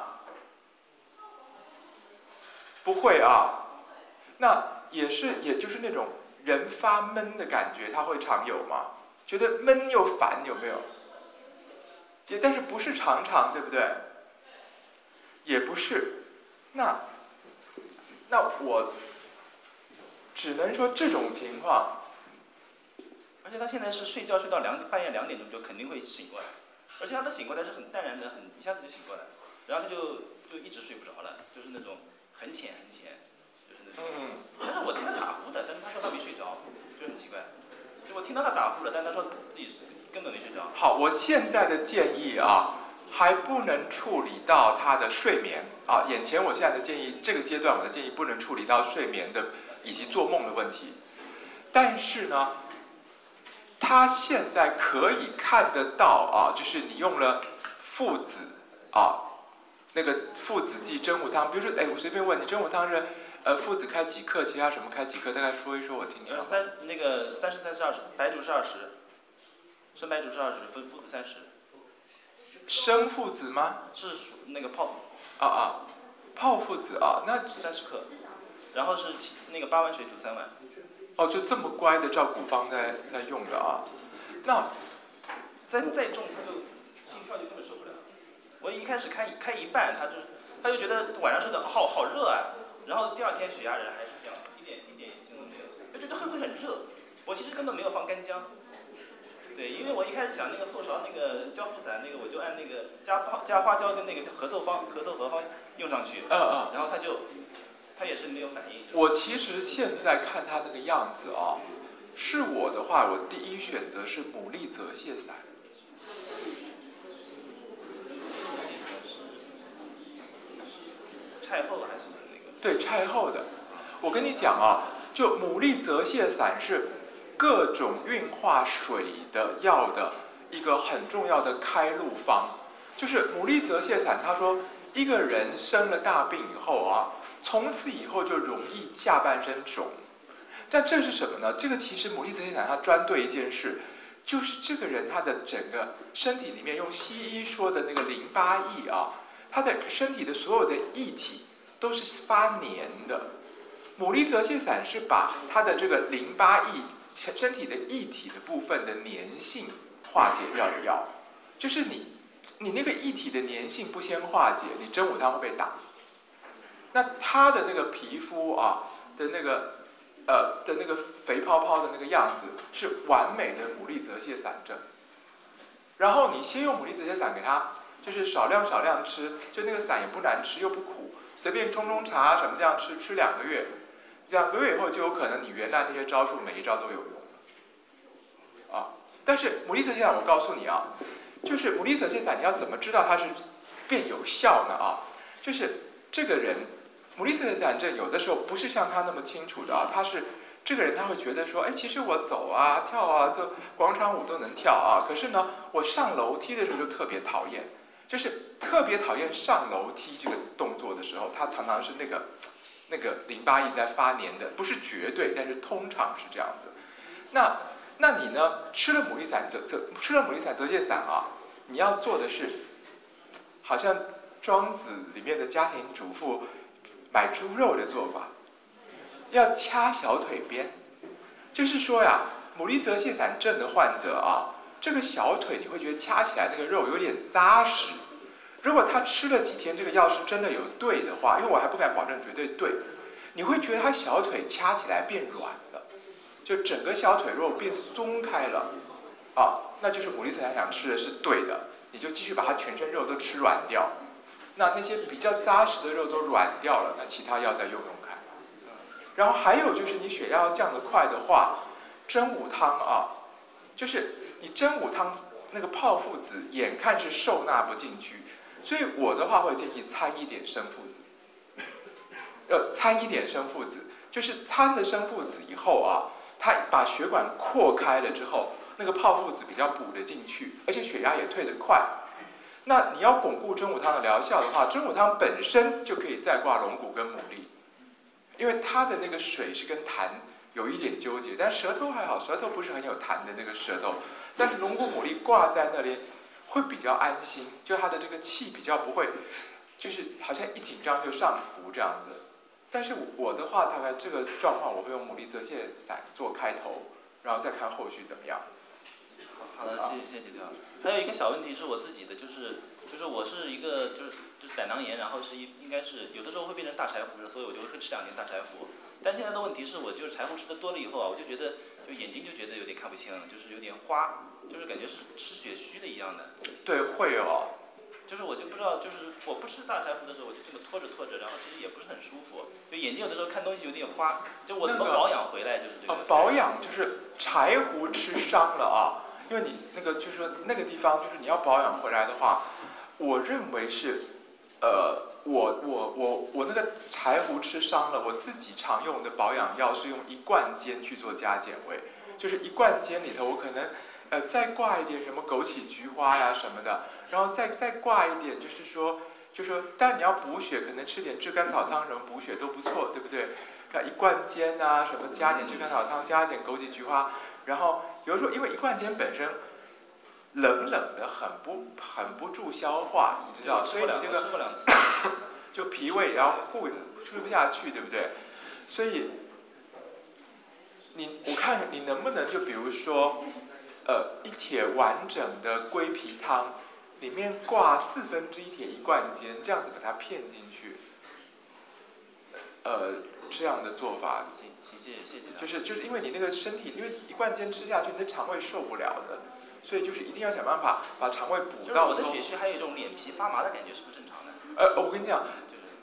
不会啊，那也是，也就是那种人发闷的感觉，他会常有吗？觉得闷又烦，有没有？也但是不是常常，对不对？也不是，那那我只能说这种情况。
而且他现在是睡觉睡到两半夜两点钟就肯定会醒过来，而且他的醒过来是很淡然的，很一下子就醒过来，然后他就就一直睡不着了，就是那种很浅很浅，就是那种。嗯。但是我听他打呼的，但是他说他没睡着，就很奇怪。就我听到他打呼了，但他说自己根本没睡着。
好，我现在的建议啊，还不能处理到他的睡眠啊。眼前我现在的建议，这个阶段我的建议不能处理到睡眠的以及做梦的问题，但是呢。他现在可以看得到啊，就是你用了附子啊，那个附子剂真武汤，比如说，哎，我随便问你，真武汤是呃附子开几克，其他什么开几克？大概说一说，我听听。
三那个三十三十二十，白术是二十，生白术是二十，分附子三十。
生附子吗？
是那个泡附子。
啊啊，泡附子啊，那
三十克，然后是那个八碗水煮三碗。
哦，就这么乖的照古方在在用的啊，那
再再重他就心跳就根本受不了。我一开始开开一半，他就他就觉得晚上睡得好好热啊，然后第二天血压人还是这样，一点一点症都没有，就觉得会会很热。我其实根本没有放干姜，对，因为我一开始讲那个后勺那个焦附散那个，我就按那个加加花椒跟那个咳嗽方咳嗽合方用上去，
嗯嗯，
然后他就他也是没有反应。
我其实现在看他那个样子啊，是我的话，我第一选择是牡蛎泽泻散。
拆后还是那个？
对，拆后的。我跟你讲啊，就牡蛎泽泻散是各种运化水的药的一个很重要的开路方。就是牡蛎泽泻散，他说一个人生了大病以后啊，从此以后就容易下半身肿。但这是什么呢？这个其实牡蛎泽泻散它专对一件事，就是这个人他的整个身体里面，用西医说的那个淋巴液啊，他的身体的所有的液体都是发黏的。牡蛎泽泻散是把他的这个淋巴液身体的液体的部分的粘性化解掉的药，就是你你那个液体的粘性不先化解，你真武汤会被打。那他的那个皮肤啊的那个呃的那个肥泡泡的那个样子是完美的牡蛎泽泻散症。然后你先用牡蛎泽泻散给他，就是少量少量吃，就那个散也不难吃又不苦，随便冲冲茶什么这样吃，吃两个月，两个月以后就有可能你原来那些招数每一招都有用了啊。但是牡蛎泽泻散我告诉你啊，就是牡蛎泽泻散你要怎么知道它是变有效呢啊？就是这个人牡蛎泽泻散症有的时候不是像他那么清楚的啊，他是这个人他会觉得说，哎，其实我走啊跳啊，就广场舞都能跳啊，可是呢我上楼梯的时候就特别讨厌，就是特别讨厌上楼梯这个动作的时候，他常常是那个那个淋巴液在发黏的，不是绝对，但是通常是这样子。那那你呢吃了牡蛎散泽泽吃了牡蛎散泽泻散啊，你要做的是好像庄子里面的家庭主妇买猪肉的做法，要掐小腿边，就是说呀，牡蛎泽泻散症的患者啊，这个小腿你会觉得掐起来那个肉有点扎实。如果他吃了几天这个药是真的有对的话，因为我还不敢保证绝对对，你会觉得他小腿掐起来变软了，就整个小腿肉变松开了啊，那就是牡蛎泽泻散吃的是对的，你就继续把它全身肉都吃软掉。那那些比较扎实的肉都软掉了，那其他药再用用看。然后还有就是你血压要降得快的话，真武汤啊，就是你真武汤那个炮附子眼看是受纳不进去，所以我的话会建议掺一点生附子，呃，掺一点生附子，就是掺了生附子以后啊，它把血管扩开了之后，那个炮附子比较补得进去，而且血压也退得快。那你要巩固真武汤的疗效的话，真武汤本身就可以再挂龙骨跟牡蛎，因为它的那个水是跟痰有一点纠结，但舌头还好，舌头不是很有痰的那个舌头，但是龙骨牡蛎挂在那里会比较安心，就它的这个气比较不会，就是好像一紧张就上浮这样子。但是我的话，大概这个状况我会用牡蛎泽泻散做开头，然后再看后续怎么样。
好的，谢谢谢谢刘老师。还有一个小问题是我自己的，就是就是我是一个就是就是胆囊炎，然后是一应该是有的时候会变成大柴胡，所以我就会吃两年大柴胡。但现在的问题是我就是柴胡吃的多了以后啊，我就觉得就眼睛就觉得有点看不清，就是有点花，就是感觉是吃血虚的一样的。
对，会哦。
就是我就不知道，就是我不吃大柴胡的时候，我就这么拖着拖着，然后其实也不是很舒服，就眼睛有的时候看东西有点花，就我怎么保养回来就是这个。
呃、保养就是柴胡吃伤了啊。因为你那个就是说那个地方就是你要保养回来的话，我认为是，呃，我我我我那个柴胡吃伤了，我自己常用的保养药是用一贯煎去做加减味，就是一贯煎里头我可能呃再挂一点什么枸杞菊花呀什么的，然后再再挂一点就是说就是说，但你要补血，可能吃点炙甘草汤什么补血都不错，对不对？看一贯煎啊什么加点炙甘草汤，加点枸杞菊花。然后有的时候，因为一贯煎本身冷冷的，很不很不助消化，你知道，所以你这个就脾胃也要护吃不下去，对不对？所以你我看你能不能就比如说，呃，一帖完整的归脾汤里面挂四分之一帖一贯煎，这样子把它骗进去，呃，这样的做法。
谢谢谢谢。
就是就是因为你那个身体，因为一贯煎吃下去，你的肠胃受不了的，所以就是一定要想办法把肠胃补到。
我的血虚还有一种脸皮发麻的感觉，是不正常的。
呃，我跟你讲，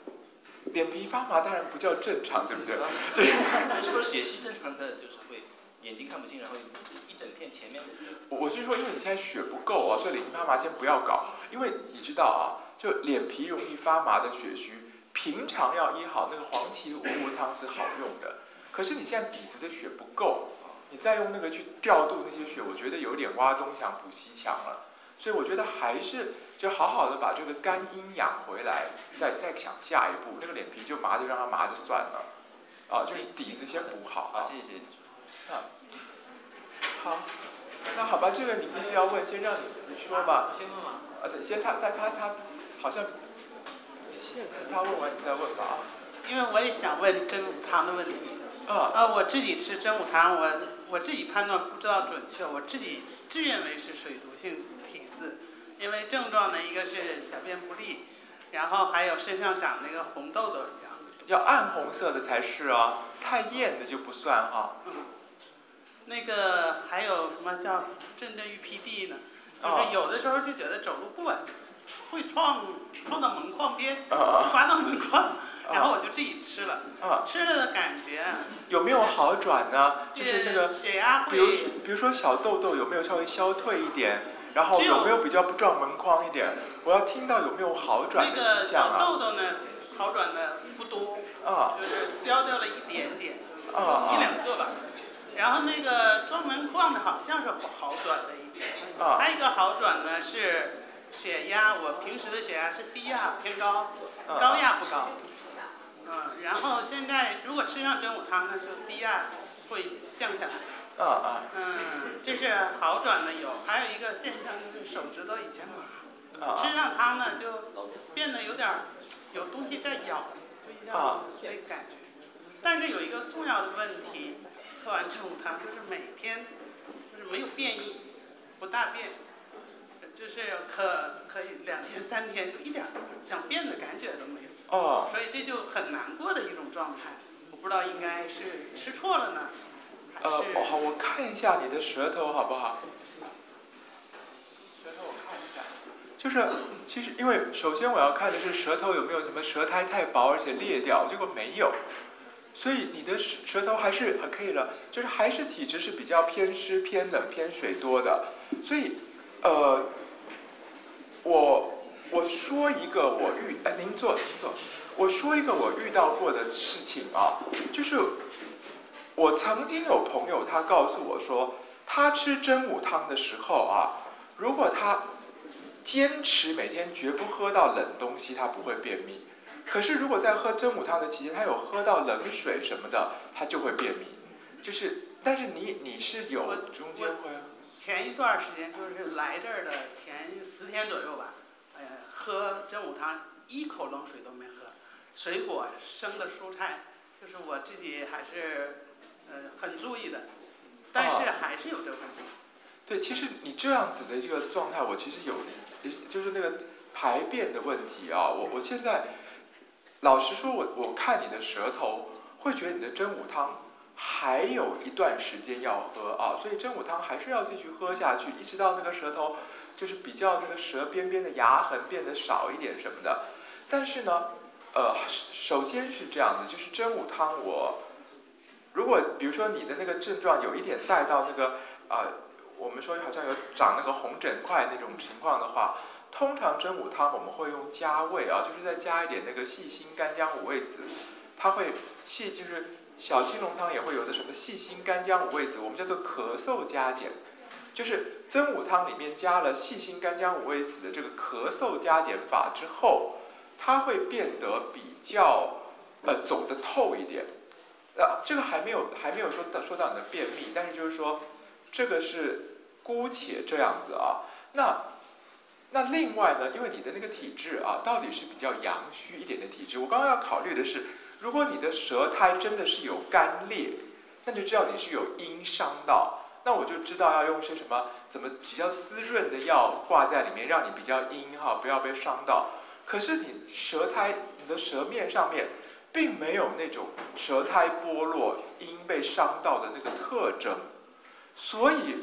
脸皮发麻当然不叫正常，对不对？
是不是血虚正常的就是会眼睛看不清，然后一整片前面的？
我我是说，因为你现在血不够啊，所以脸皮发麻先不要搞。因为你知道啊，就脸皮容易发麻的血虚，平常要医好，那个黄芪五物汤是好用的。可是你现在底子的血不够，你再用那个去调度那些血，我觉得有点挖东墙补西墙了。所以我觉得还是就好好的把这个肝阴养回来，再再想下一步，那个脸皮就麻就让它麻就算了，啊，就是底子先补好。
好，谢谢。
啊，好，那好吧，这个你必须要问，先让你你说吧。
先问吗？
啊，对，先他他他他好像，他问完你再问吧啊。
因为我也想问真武汤的问题。
啊。
啊，我自己吃真武汤，我我自己判断不知道准确，我自己自认为是水毒性体质，因为症状呢，一个是小便不利，然后还有身上长那个红痘痘这样子。
要暗红色的才是啊，太艳的就不算哈。
嗯。那个还有什么叫阵阵欲辟地呢？就是有的时候就觉得走路不稳，会撞撞到门框边，滑到门框，然后我就自己吃了。
啊。
吃了的感觉。
有没有好转呢？就是那个，
血压会，
比如比如说小痘痘有没有稍微消退一点？然后有没有比较不撞门框一点？我要听到有没有好转的迹象啊？
那个小痘痘呢，好转的不多，
啊，
就是消掉了一点点，
啊，
一两个吧。然后那个撞门框呢，好像是好转了一点。
啊。
还有一个好转呢是血压，我平时的血压是低压偏高，高压不高。嗯，然后现在如果吃上真武汤呢，就低压会降下来。
啊啊。
嗯，这是好转的有，还有一个现象就是手指头以前麻，
啊、
吃上它呢就变得有点有东西在咬，就一下那个感觉。但是有一个重要的问题，喝完真武汤就是每天就是没有便意，不大便，就是可可以两天三天就一点想便的感觉都没有。
哦。
所以这就很难过的一种状态，我不知道应该是吃错了呢。
呃，好，我看一下你的舌头好不好？舌头我看一下，就是其实因为首先我要看的是舌头有没有什么舌苔太薄而且裂掉，结果没有，所以你的舌舌头还是还可以了，就是还是体质是比较偏湿、偏冷、偏水多的，所以呃，我我说一个我遇哎您坐您坐，我说一个我遇到过的事情啊，就是。我曾经有朋友，他告诉我说，他吃真武汤的时候啊，如果他坚持每天绝不喝到冷东西，他不会便秘。可是如果在喝真武汤的期间，他有喝到冷水什么的，他就会便秘。就是，但是你你是有中间会？
前一段时间就是来这儿的前十天左右吧，呃，喝真武汤一口冷水都没喝，水果生的蔬菜，就是我自己还是。呃，很注意的，但是还是有这个问题。
对，其实你这样子的这个状态，我其实有，就是那个排便的问题啊。我我现在老实说，我我看你的舌头，会觉得你的真武汤还有一段时间要喝啊，所以真武汤还是要继续喝下去，一直到那个舌头就是比较那个舌边边的牙痕变得少一点什么的。但是呢，呃，首先是这样的，就是真武汤我。如果比如说你的那个症状有一点带到那个啊、呃，我们说好像有长那个红疹块那种情况的话，通常真武汤我们会用加味啊，就是再加一点那个细辛干姜五味子，它会细就是小青龙汤也会有的什么细辛干姜五味子，我们叫做咳嗽加减，就是真武汤里面加了细辛干姜五味子的这个咳嗽加减法之后，它会变得比较呃走得透一点。啊，这个还没有还没有说到说到你的便秘，但是就是说，这个是姑且这样子啊。那那另外呢，因为你的那个体质啊，到底是比较阳虚一点的体质，我刚刚要考虑的是，如果你的舌苔真的是有干裂，那就知道你是有阴伤到，那我就知道要用些什么怎么比较滋润的药挂在里面，让你比较阴哈，不要被伤到。可是你舌苔，你的舌面上面。并没有那种舌苔剥落、阴被伤到的那个特征，所以，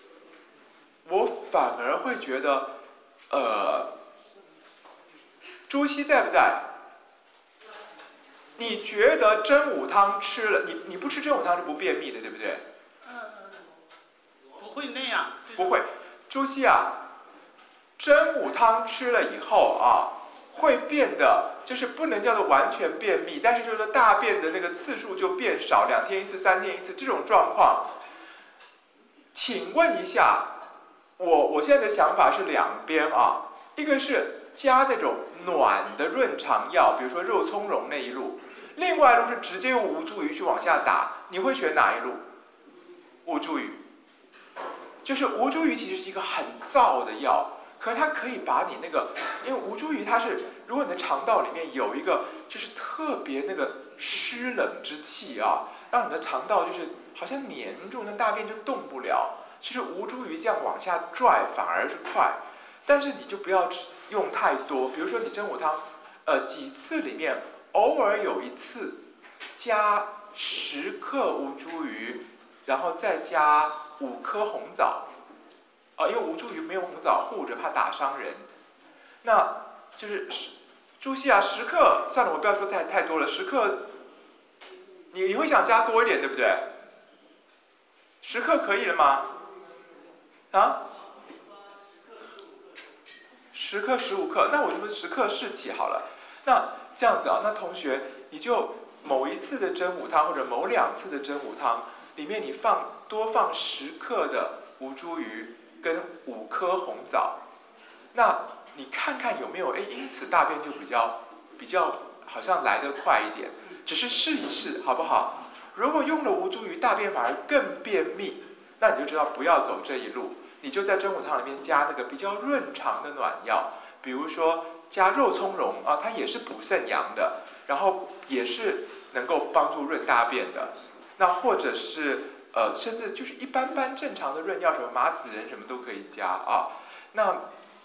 我反而会觉得，呃， 朱熹在不在？你觉得真武汤吃了，你你不吃真武汤是不便秘的，对不对？
嗯、呃，不会那样。
不会，朱熹啊，真武汤吃了以后啊，会变得就是不能叫做完全便秘，但是就是说大便的那个次数就变少，两天一次、三天一次这种状况。请问一下，我我现在的想法是两边啊，一个是加那种暖的润肠药，比如说肉苁蓉那一路，另外一路是直接用吴茱萸去往下打，你会选哪一路？吴茱萸，就是吴茱萸其实是一个很燥的药，可是它可以把你那个，因为吴茱萸它是，如果你的肠道里面有一个就是特别那个湿冷之气啊，让你的肠道就是好像黏住，那大便就动不了。其实吴茱萸这样往下拽反而是快，但是你就不要用太多。比如说你真武汤，呃几次里面偶尔有一次加十克吴茱萸，然后再加五颗红枣，啊、呃，因为吴茱萸没有红枣护着，怕打伤人。那就是朱熹啊，十克算了，我不要说太太多了，十克，你你会想加多一点，对不对？十克可以了吗？啊？十克、十五克，那我就说十克试起好了。那这样子啊，那同学你就某一次的真武汤或者某两次的真武汤里面，你放多放十克的吴茱萸跟五颗红枣，那你看看有没有哎，因此大便就比较比较好像来得快一点，只是试一试好不好？如果用了吴茱萸，大便反而更便秘，那你就知道不要走这一路。你就在真武汤里面加那个比较润肠的暖药，比如说加肉苁蓉啊，它也是补肾阳的，然后也是能够帮助润大便的。那或者是呃，甚至就是一般般正常的润药，什么麻子仁什么都可以加啊。那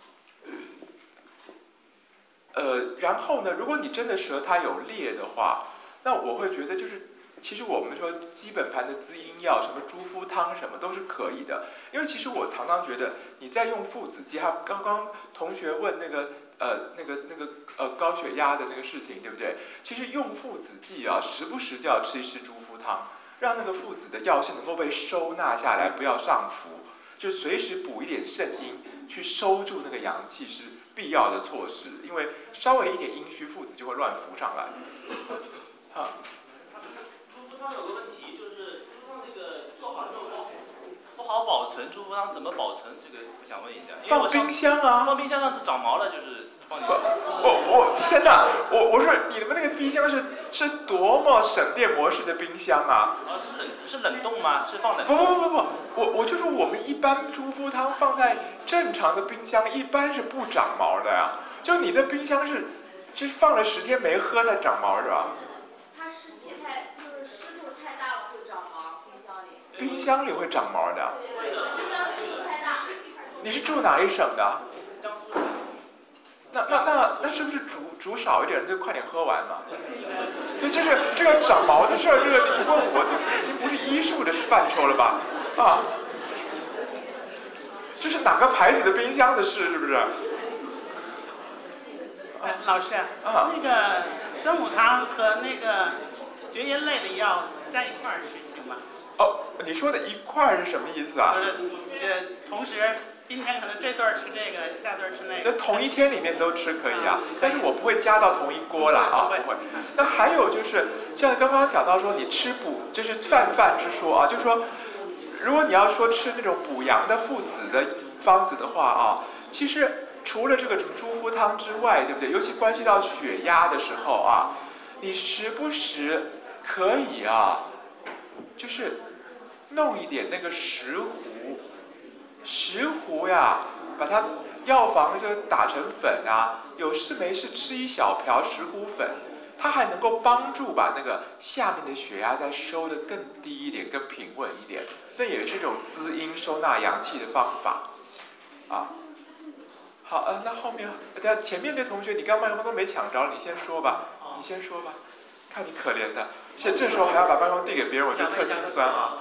呃，然后呢，如果你真的舌苔有裂的话，那我会觉得就是。其实我们说基本盘的滋阴药，什么猪肤汤什么都是可以的，因为其实我常常觉得你在用附子剂，他刚刚同学问那个呃那个那个呃高血压的那个事情，对不对？其实用附子剂啊，时不时就要吃一吃猪肤汤，让那个附子的药性能够被收纳下来，不要上浮，就随时补一点肾阴，去收住那个阳气是必要的措施，因为稍微一点阴虚，附子就会乱浮上来。好。
猪肤汤有个问题，就是猪肤汤那个做好之后不好保存，猪肤汤怎么保存？这个我想问一下。
放冰箱啊！
放冰箱上次长毛了，就是放进去。
我我天哪！我我说你们那个冰箱是是多么省电模式的冰箱啊！
啊，是冷是冷冻吗？是放冷冻？
不不不不，我我就说我们一般猪肤汤放在正常的冰箱，一般是不长毛的呀。就你的冰箱是，是放了十天没喝才长毛是吧？
它湿气太，就是湿度太大了会长毛，冰箱里。
冰箱里会长毛的。
对对，冰箱湿度太大。
你是住哪一省的？
江苏。
那那那那是不是煮煮少一点就快点喝完嘛？所以这是这个长毛的事儿，这个你问我这已经不是医术的范畴了吧？啊，这是哪个牌子的冰箱的事是不是？
哎，老师，
啊，
那个真武汤和那个绝缘类的药在一块儿吃行吗？
哦，你说的一块儿是什么意思啊？
就是呃，同时今天可能这段吃这个，下段吃那个。
在同一天里面都吃可以啊，但是我不会加到同一锅了啊，不会。那还有就是，像刚刚讲到说你吃补，就是泛泛之说啊，就是说，如果你要说吃那种补阳的附子的方子的话啊，其实。除了这个什么猪肤汤之外，对不对？尤其关系到血压的时候啊，你时不时可以啊，就是弄一点那个石斛，石斛呀，把它药房就打成粉啊，有事没事吃一小瓢石斛粉，它还能够帮助把那个下面的血压再收得更低一点、更平稳一点，那也是一种滋阴收纳阳气的方法啊。好，呃，那后面，呃，前面这同学，你刚麦克风都没抢着，你先说吧，你先说吧，看你可怜的，现这时候还要把麦克风递给别人，我觉得特心酸啊。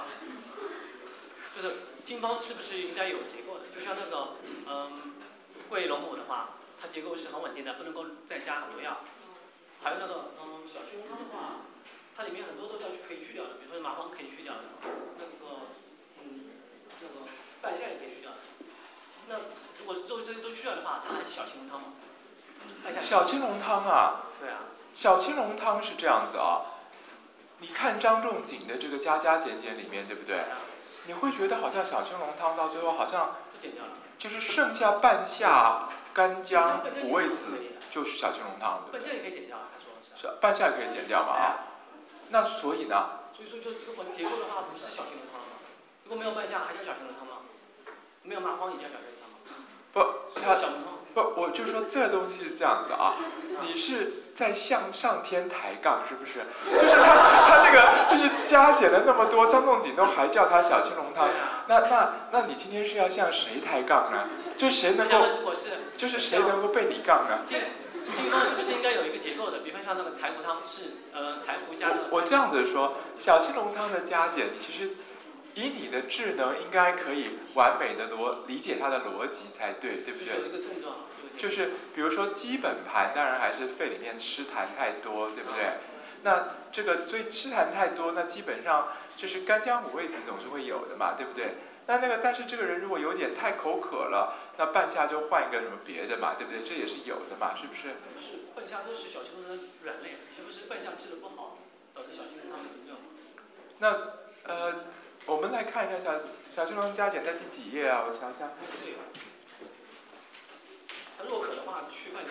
就是经方是不是应该有结构的？就像那个，嗯，桂龙母的话， 它结构是很稳定的，不能够再加很多药。还有那个嗯小青龙汤的话，它里面很多都是可以去掉的，比如说麻黄可以去掉的，那个嗯那个半夏也可以去掉的。那如果都这些都去掉的话，它还是小青龙汤吗？
小青龙汤啊，
对啊，
小青龙汤是这样子啊。你看张仲景的这个加加减减里面，对不对？你会觉得好像小青龙汤到最后好像就是剩下半夏、干姜、五味子就是小青龙汤，对不对？
半夏也可以减掉，他说是。
是半夏也可以减掉嘛啊？那所以呢？
所以说就这个结构的话，不是小青龙汤吗？如果没有半夏，还叫小青龙汤吗？没有麻黄也叫小青龙汤吗？
不，它不，我就说这东西是这样子啊，你是在向上天抬杠是不是？就是他他这个就是加减了那么多，张仲景都还叫他小青龙汤，那那那你今天是要向谁抬杠呢？就谁能够，就是谁能够被你杠呢？
金金方是不是应该有一个结构的？比方像那个柴胡汤是呃柴胡加的。
我这样子说，小青龙汤的加减，你其实。以你的智能，应该可以完美的逻理解它的逻辑才对，对不对？就是比如说基本盘，当然还是肺里面吃痰太多，对不对？那这个所以吃痰太多，那基本上就是干姜五味子总是会有的嘛，对不对？那那个但是这个人如果有点太口渴了，那半夏就换一个什么别的嘛，对不对？这也是有的嘛，是不是？
是半夏都是小青龙的软肋，是不是半夏治的不好，导致小青龙汤没什么用？
那呃。我们来看一下小小青龙加减在第几页啊？我瞧瞧。
对。它若可的话，去半夏。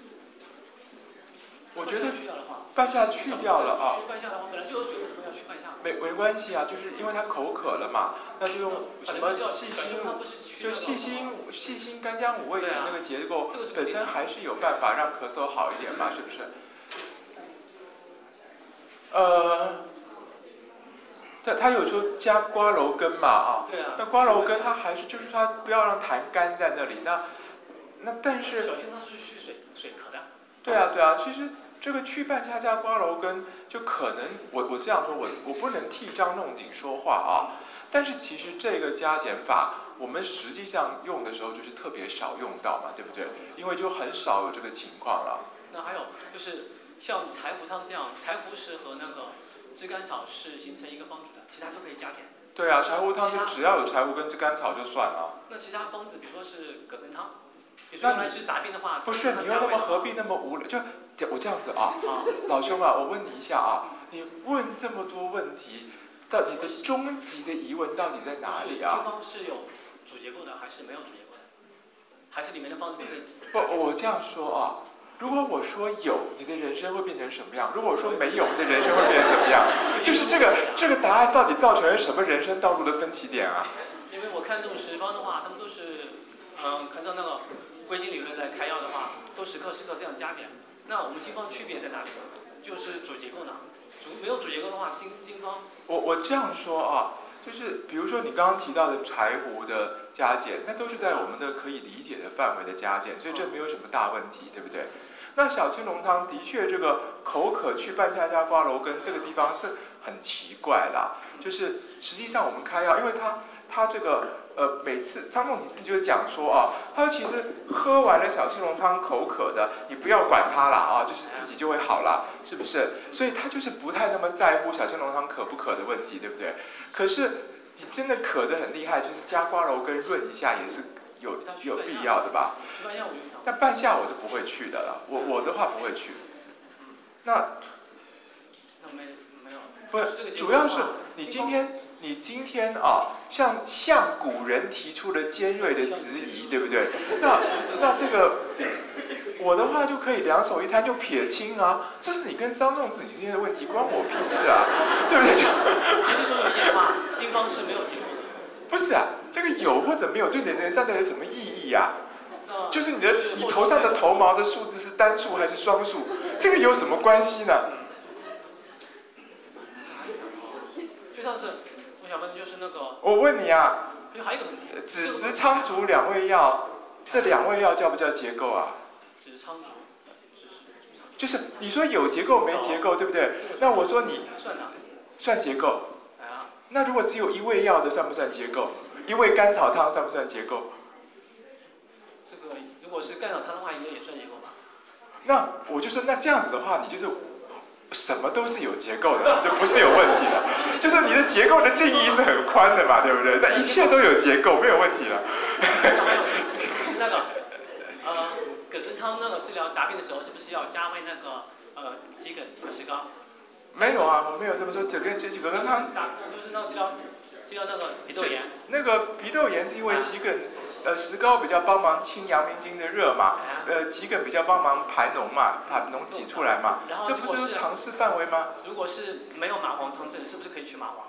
我觉得半夏去掉了啊。
去半夏的话，本来就有水，为什么要去半夏？
没没关系啊，就是因为它口渴了嘛，那就用什么细辛就细辛细辛干姜五味子那个结构本身还是有办法让咳嗽好一点嘛，是不是？呃。它它有时候加瓜蒌根嘛啊，
对啊，
那瓜蒌根它还是就是它不要让痰干在那里，那那但是
小青汤是去水水咳的。
对啊对啊，其实这个去半夏加瓜蒌根就可能我我这样说，我我不能替张仲景说话啊，但是其实这个加减法我们实际上用的时候就是特别少用到嘛，对不对？因为就很少有这个情况了。
那还有就是像柴胡汤这样，柴胡是和那个炙甘草是形成一个帮助的，其他都可以加减。
对啊，柴胡汤就只要有柴胡跟炙甘草就算了。
那其他方子，比如说是葛根汤，比如说用来治杂病的话，
不是你又那么何必那么无聊？就我这样子啊，啊老兄啊，我问你一下啊，你问这么多问题，到你的终极的疑问到底在哪里啊？
经方是有主结构的，还是没有主结构的？还是里面的方子可以？
不，我这样说啊。如果我说有，你的人生会变成什么样？如果我说没有，你的人生会变成怎么样？就是这个这个答案到底造成了什么人生道路的分歧点啊？
因为我看这种十方的话，他们都是，嗯，按照那个归经理论来开药的话，都十克十克这样加减。那我们经方区别在哪里？就是主结构呢？主没有主结构的话，经经方。
我我这样说啊，就是比如说你刚刚提到的柴胡的加减，那都是在我们的可以理解的范围的加减，所以这没有什么大问题，对不对？那小青龙汤的确，这个口渴去半夏加瓜蒌根这个地方是很奇怪的，就是实际上我们开药，因为它它这个呃每次张仲景自己就讲说啊，他说其实喝完了小青龙汤口渴的，你不要管它啦啊，就是自己就会好了，是不是？所以他就是不太那么在乎小青龙汤渴不渴的问题，对不对？可是你真的渴得很厉害，就是加瓜蒌根润一下也是有有必要的吧？但半夏我就不会去的了，我我的话不会去。那
那没没有。
不是，主要是你今天你今天啊，向向古人提出了尖锐的质疑，对不对？那那这个我的话就可以两手一摊就撇清啊，这是你跟张仲景之间的问题，关我屁事啊，对不对？就
其实说一句话，经方是没有经过的。
不是啊，这个有或者没有对你的人生有什么意义呀、啊？就是你的你头上的头毛的数字是单数还是双数，这个有什么关系呢？
就像是我想问的就是那个，
我问你啊，
还有一个问题，
枳实苍术两味药，这两味药叫不叫结构啊？
枳实苍术，
就是你说有结构没结构，对不对？那我说你算结构，那如果只有一味药的算不算结构？一味甘草汤算不算结构？
这个如果是干扰汤的话，应该也算结构吧？
那我就说，那这样子的话，你就是什么都是有结构的，就不是有问题的。就是你的结构的定义是很宽的嘛，对不对？那一切都有结构，没有问题的。
那个呃，葛根汤那个治疗杂病的时候，是不是要加味那个呃桔梗和石膏？
没有啊，我没有这么说。这跟这几个跟汤，
就是那个治疗治疗那个皮窦炎。
那个皮窦炎是因为桔梗。呃，石膏比较帮忙清阳明经的热嘛，呃，桔梗比较帮忙排脓嘛，把脓挤出来嘛，这不是尝试范围吗？
如果是没有麻黄汤症，是不是可以去麻黄？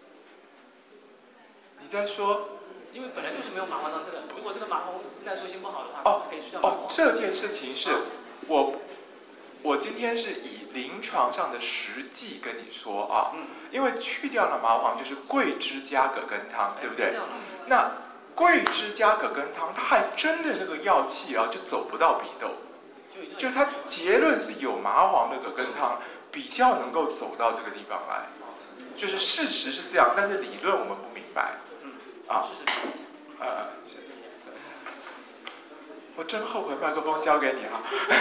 你在说？
因为本来就是没有麻黄汤症的，如果这个麻黄耐受性不好的话，
哦
可以去掉麻黄。
哦，这件事情是我我今天是以临床上的实际跟你说啊，
嗯，
因为去掉了麻黄就是桂枝加葛根汤，对不对？那桂枝加葛根汤，它还真的那个药气啊，就走不到鼻窦，就它结论是有麻黄的葛根汤比较能够走到这个地方来，就是事实是这样，但是理论我们不明白。
嗯，
啊，呃，我真后悔麦克风交给你了。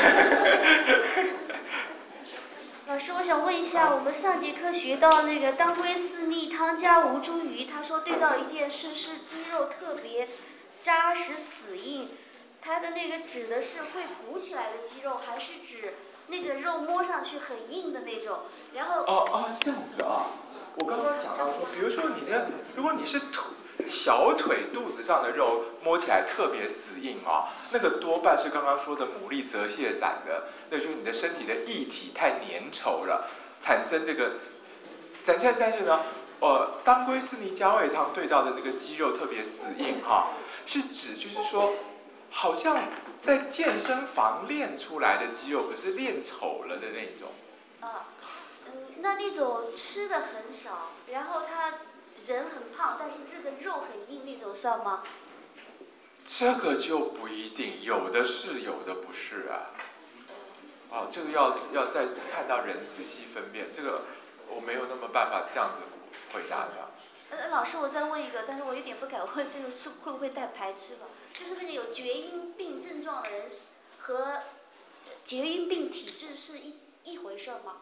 老师，我想问一下，我们上节课学到那个当归四逆汤加吴茱萸，他说对到一件事是肌肉特别扎实死硬，它的那个指的是会鼓起来的肌肉，还是指那个肉摸上去很硬的那种？然后
哦哦，这样子啊，我刚刚讲到说，比如说你的，如果你是腿小腿肚子上的肉摸起来特别死硬啊，那个多半是刚刚说的牡蛎泽泻散的，那就是你的身体的液体太粘稠了，产生这个。咱现在但是呢，呃，当归四逆加味汤对到的那个肌肉特别死硬哈、啊，是指就是说，好像在健身房练出来的肌肉，可是练丑了的那种。
啊，嗯，那那种吃的很少，然后他人很胖，但是这个肉很硬那种算吗？
这个就不一定，有的是，有的不是啊。哦，这个要要再看到人仔细分辨，这个我没有那么办法这样子回答的。
呃，老师，我再问一个，但是我有点不敢问，这个是会不会带排斥了？就是那个有厥阴病症状的人和厥阴病体质是一一回事吗？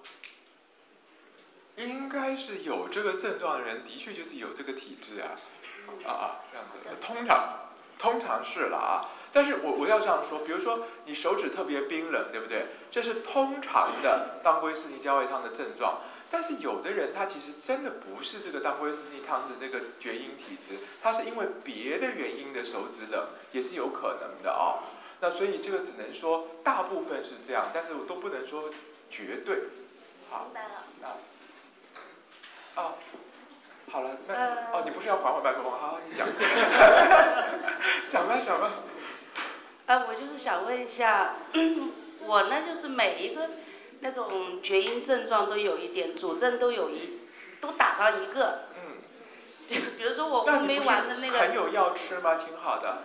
应该是有这个症状的人，的确就是有这个体质啊，啊啊，这样子。通常通常是了啊，但是我我要这样说，比如说你手指特别冰冷，对不对？这是通常的当归四逆加味汤的症状。但是有的人他其实真的不是这个当归四逆汤的那个厥阴体质，他是因为别的原因的手指冷，也是有可能的啊。那所以这个只能说大部分是这样，但是我都不能说绝对。好，
明白了。
啊。哦，好了，那、呃、哦，你不是要还我麦克风？好，你讲，讲吧，讲吧。
呃，我就是想问一下，我呢就是每一个那种厥阴症状都有一点，主症都有一，都打到一个。
嗯。
比如说我乌梅丸的那个。
很有药吃吗？挺好的。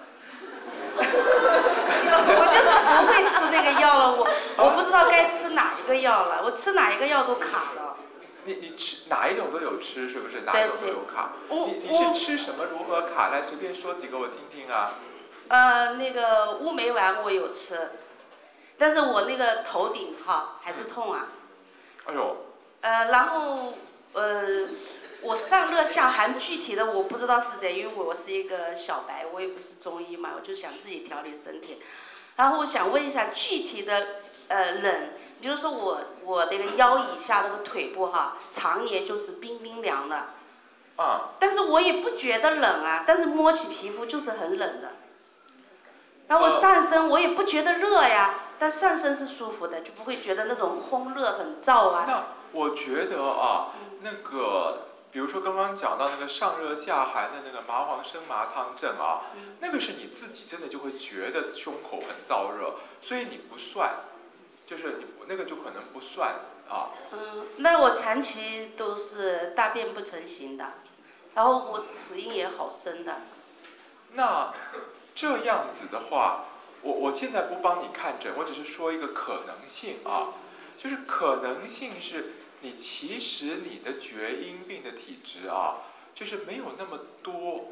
我就是不会吃那个药了，我我不知道该吃哪一个药了，我吃哪一个药都卡了。
你你吃哪一种都有吃，是不是？哪一种都有卡？你你是吃什么如何卡？来随便说几个我听听啊。
呃，那个乌梅丸我有吃，但是我那个头顶哈还是痛啊。
哎呦。
呃，然后呃，我上热下寒，具体的我不知道是谁，因为我是一个小白，我也不是中医嘛，我就想自己调理身体。然后我想问一下具体的呃冷。比如说我我那个腰以下那个腿部哈，常年就是冰冰凉的，
啊，
但是我也不觉得冷啊，但是摸起皮肤就是很冷的。然后我上身我也不觉得热呀，但上身是舒服的，就不会觉得那种烘热很燥啊。
那我觉得啊，那个比如说刚刚讲到那个上热下寒的那个麻黄生麻汤症啊，
嗯、
那个是你自己真的就会觉得胸口很燥热，所以你不算。就是你那个就可能不算啊。
嗯，那我长期都是大便不成形的，然后我齿印也好深的。
那这样子的话，我我现在不帮你看诊，我只是说一个可能性啊，就是可能性是你其实你的厥阴病的体质啊，就是没有那么多，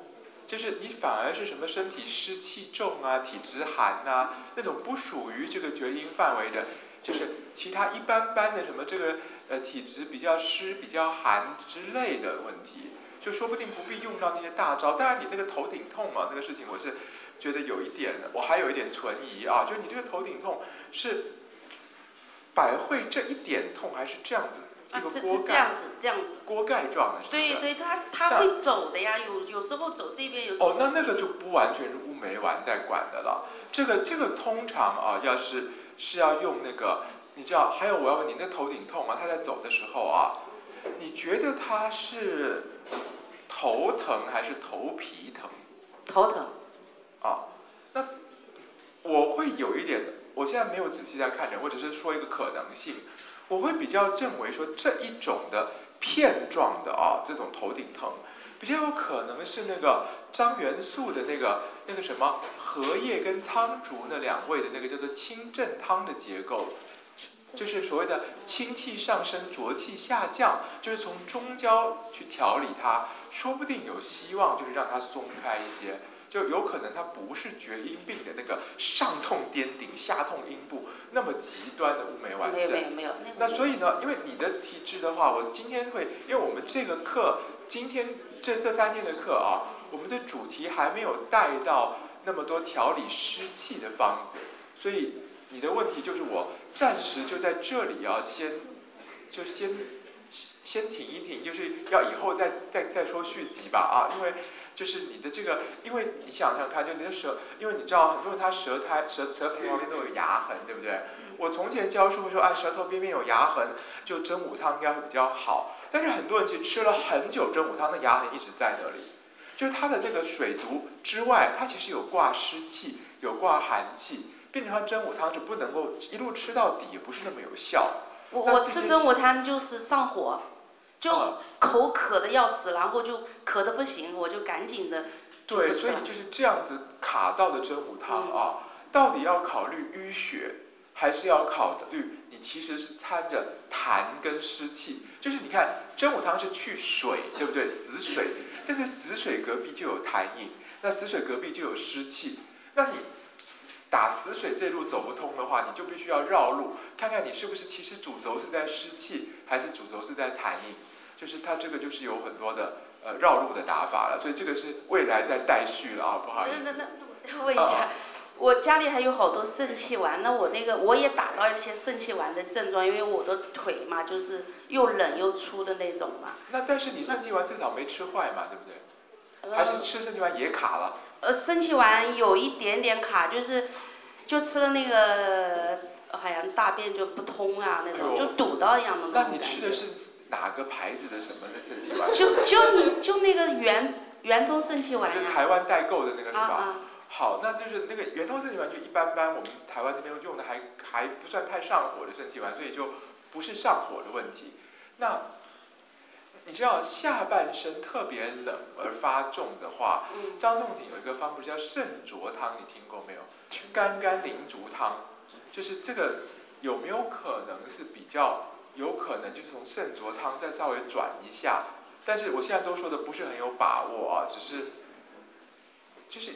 就是你反而是什么身体湿气重啊、体质寒啊那种不属于这个厥阴范围的，就是其他一般般的什么这个呃体质比较湿、比较寒之类的问题，就说不定不必用到那些大招。当然你那个头顶痛嘛，那个事情我是觉得有一点，我还有一点存疑啊，就是你这个头顶痛是百会这一点痛，还是这样子？
啊，这
锅盖
这样子，这样子，
锅盖状的，是不是？
对对，他他会走的呀，有有时候走这边，有时候
哦，那那个就不完全是乌梅丸在管的了。这个这个通常啊，要是是要用那个，你知道，还有我要问你，那头顶痛啊，他在走的时候啊，你觉得他是头疼还是头皮疼？
头疼。
啊，那我会有一点，我现在没有仔细在看着，我只是说一个可能性。我会比较认为说这一种的片状的啊，这种头顶疼，比较有可能是那个张元素的那个那个什么荷叶跟苍竹那两味的那个叫做清正汤的结构，就是所谓的清气上升，浊气下降，就是从中焦去调理它，说不定有希望就是让它松开一些。就有可能它不是厥阴病的那个上痛颠顶、下痛阴部那么极端的乌梅丸症。
没有没有没有。
那所以呢，因为你的体质的话，我今天会，因为我们这个课，今天这这三天的课啊，我们的主题还没有带到那么多调理湿气的方子，所以你的问题就是我暂时就在这里要先，就先先停一停，就是要以后再再再说续集吧啊，因为。就是你的这个，因为你想想看，就你的舌，因为你知道很多人他舌苔、舌舌头旁边都有牙痕，对不对？我从前教书会说，哎，舌头边边有牙痕，就真武汤应该会比较好。但是很多人其实吃了很久真武汤，那牙痕一直在那里。就是它的那个水毒之外，它其实有挂湿气，有挂寒气，变成它真武汤是不能够一路吃到底，也不是那么有效。
我我吃真武汤就是上火。就口渴的要死，然后就渴的不行，我就赶紧的。
对，所以就是这样子卡到的真武汤啊，嗯、到底要考虑淤血，还是要考虑你其实是掺着痰跟湿气？就是你看真武汤是去水，对不对？死水，但是死水隔壁就有痰饮，那死水隔壁就有湿气，那你打死水这路走不通的话，你就必须要绕路，看看你是不是其实主轴是在湿气，还是主轴是在痰饮。就是它这个就是有很多的呃绕路的打法了，所以这个是未来在待续了啊，不好意思。
那那那问一下，啊、我家里还有好多肾气丸，那我那个我也打到一些肾气丸的症状，因为我的腿嘛就是又冷又粗的那种嘛。
那但是你肾气丸至少没吃坏嘛，对不对？还是吃肾气丸也卡了？
呃，肾气丸有一点点卡，就是就吃了那个好像大便就不通啊那种，就堵到一样的那种感觉。
那你吃的是？哪个牌子的什么的肾气丸？
就就你就那个圆圆通肾气丸呀、啊，
就是台湾代购的那个是吧？
啊啊
好，那就是那个圆通肾气丸就一般般，我们台湾这边用的还还不算太上火的肾气丸，所以就不是上火的问题。那你知道下半身特别冷而发重的话，嗯、张仲景有一个方子叫肾浊汤，你听过没有？甘甘苓竹汤，就是这个有没有可能是比较？有可能就是从肾浊汤再稍微转一下，但是我现在都说的不是很有把握啊，只是就是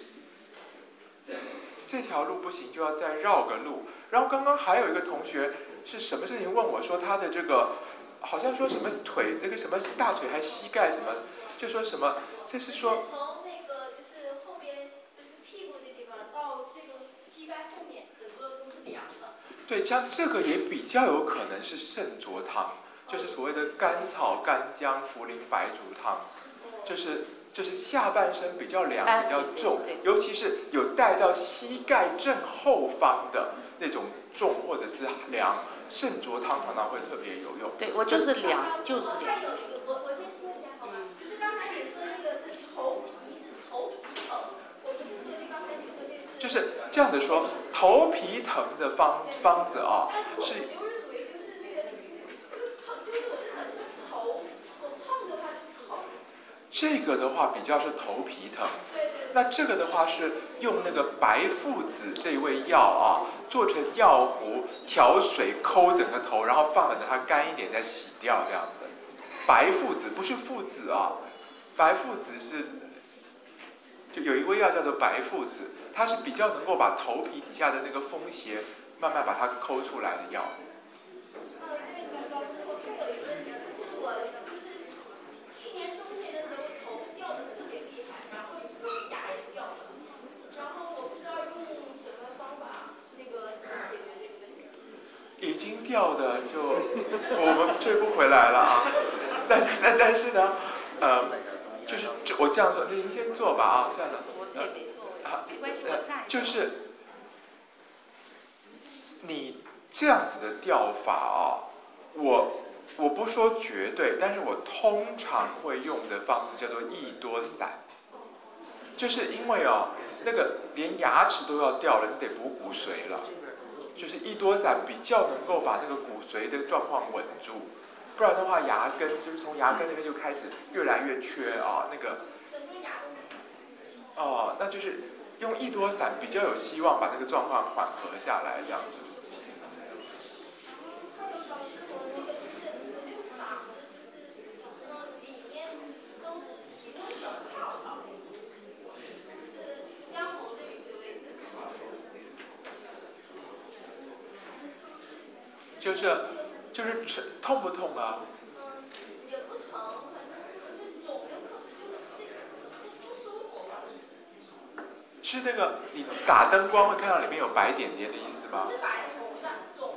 这条路不行就要再绕个路。然后刚刚还有一个同学是什么事情问我说他的这个好像说什么腿这个什么大腿还膝盖什么，就说什么这是说
从那个就是后边就是屁股这地方到这个膝盖后面整个都是凉的。
对，像这个也比较有可能是肾浊汤，就是所谓的甘草、干姜、茯苓、白术汤，就是就是下半身比较凉、比较重，尤其是有带到膝盖正后方的那种重或者是凉，肾浊汤常常会特别有用。
对，我就是凉，就是凉。
还有一个，我我先说一下好吧，就是刚才你说那个是头皮是头皮疼，我不是觉得刚才你说那是。
就是这样子说，头皮疼的方方子啊，是。
就是属于就是这个，就是疼，就是我是疼是头，我胖的话就是头。
这个的话比较是头皮疼，那这个的话是用那个白附子这味药啊，做成药糊，调水抠整个头，然后放了等它干一点再洗掉这样子。白附子不是附子啊，白附子是就有一味药叫做白附子，它是比较能够把头皮底下的那个风邪慢慢把它抠出来的药。已经掉的就我们追不回来了啊，但但但是呢，呃，就是这我这样做，您先做吧啊，这样的。
我这也没做，没关系，我在。
就是你这样子的掉法啊，我我不说绝对，但是我通常会用的方式叫做益多散，就是因为哦，那个连牙齿都要掉了，你得补骨髓了。就是益多散比较能够把那个骨髓的状况稳住，不然的话牙根就是从牙根那边就开始越来越缺啊，那个哦，那就是用益多散比较有希望把那个状况缓和下来这样子。就是就是痛不痛啊？
嗯，也不疼，反正就是肿就可能就是这个不舒服吧。
是那个你打灯光会看到里面有白点点的意思吗？
不是白的，红的，肿。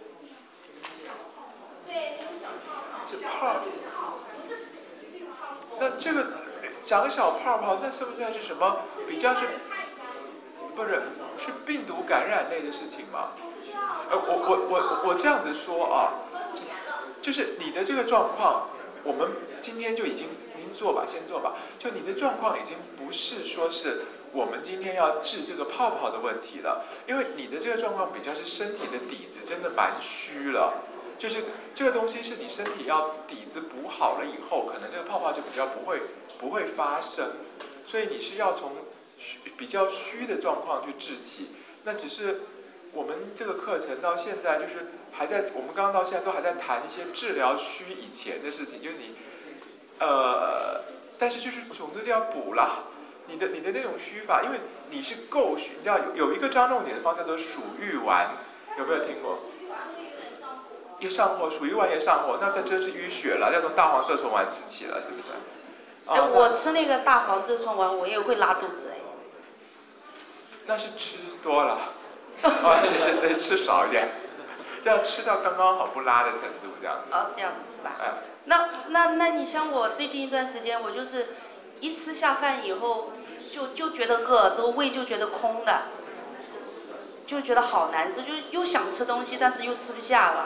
对，那种小泡泡。
是泡。
不是绿泡。
那这个长小泡泡，那是不是是什么比较是？不是，是病毒感染类的事情吗？呃，我我我我这样子说啊，就是你的这个状况，我们今天就已经您做吧，先做吧。就你的状况已经不是说是我们今天要治这个泡泡的问题了，因为你的这个状况比较是身体的底子真的蛮虚了，就是这个东西是你身体要底子补好了以后，可能这个泡泡就比较不会不会发生，所以你是要从比较虚的状况去治起，那只是。我们这个课程到现在就是还在，我们刚刚到现在都还在谈一些治疗虚以前的事情，就是你，呃，但是就是总之就要补啦，你的你的那种虚法，因为你是够虚，你知道有有一个张仲景的方叫做鼠玉丸，有没有听过？一上火，鼠玉丸也上火，那这真是淤血了，要从大黄甑虫丸吃起了，是不是？
哎、哦，我吃那个大黄甑虫丸，我也会拉肚子哎。
那是吃多了。啊，就是得吃少一点，这样吃到刚刚好不拉的程度，这样。
哦，这样子是吧？
哎。
那那那你像我最近一段时间，我就是一吃下饭以后，就就觉得饿，之后胃就觉得空的，就觉得好难受，就又想吃东西，但是又吃不下了。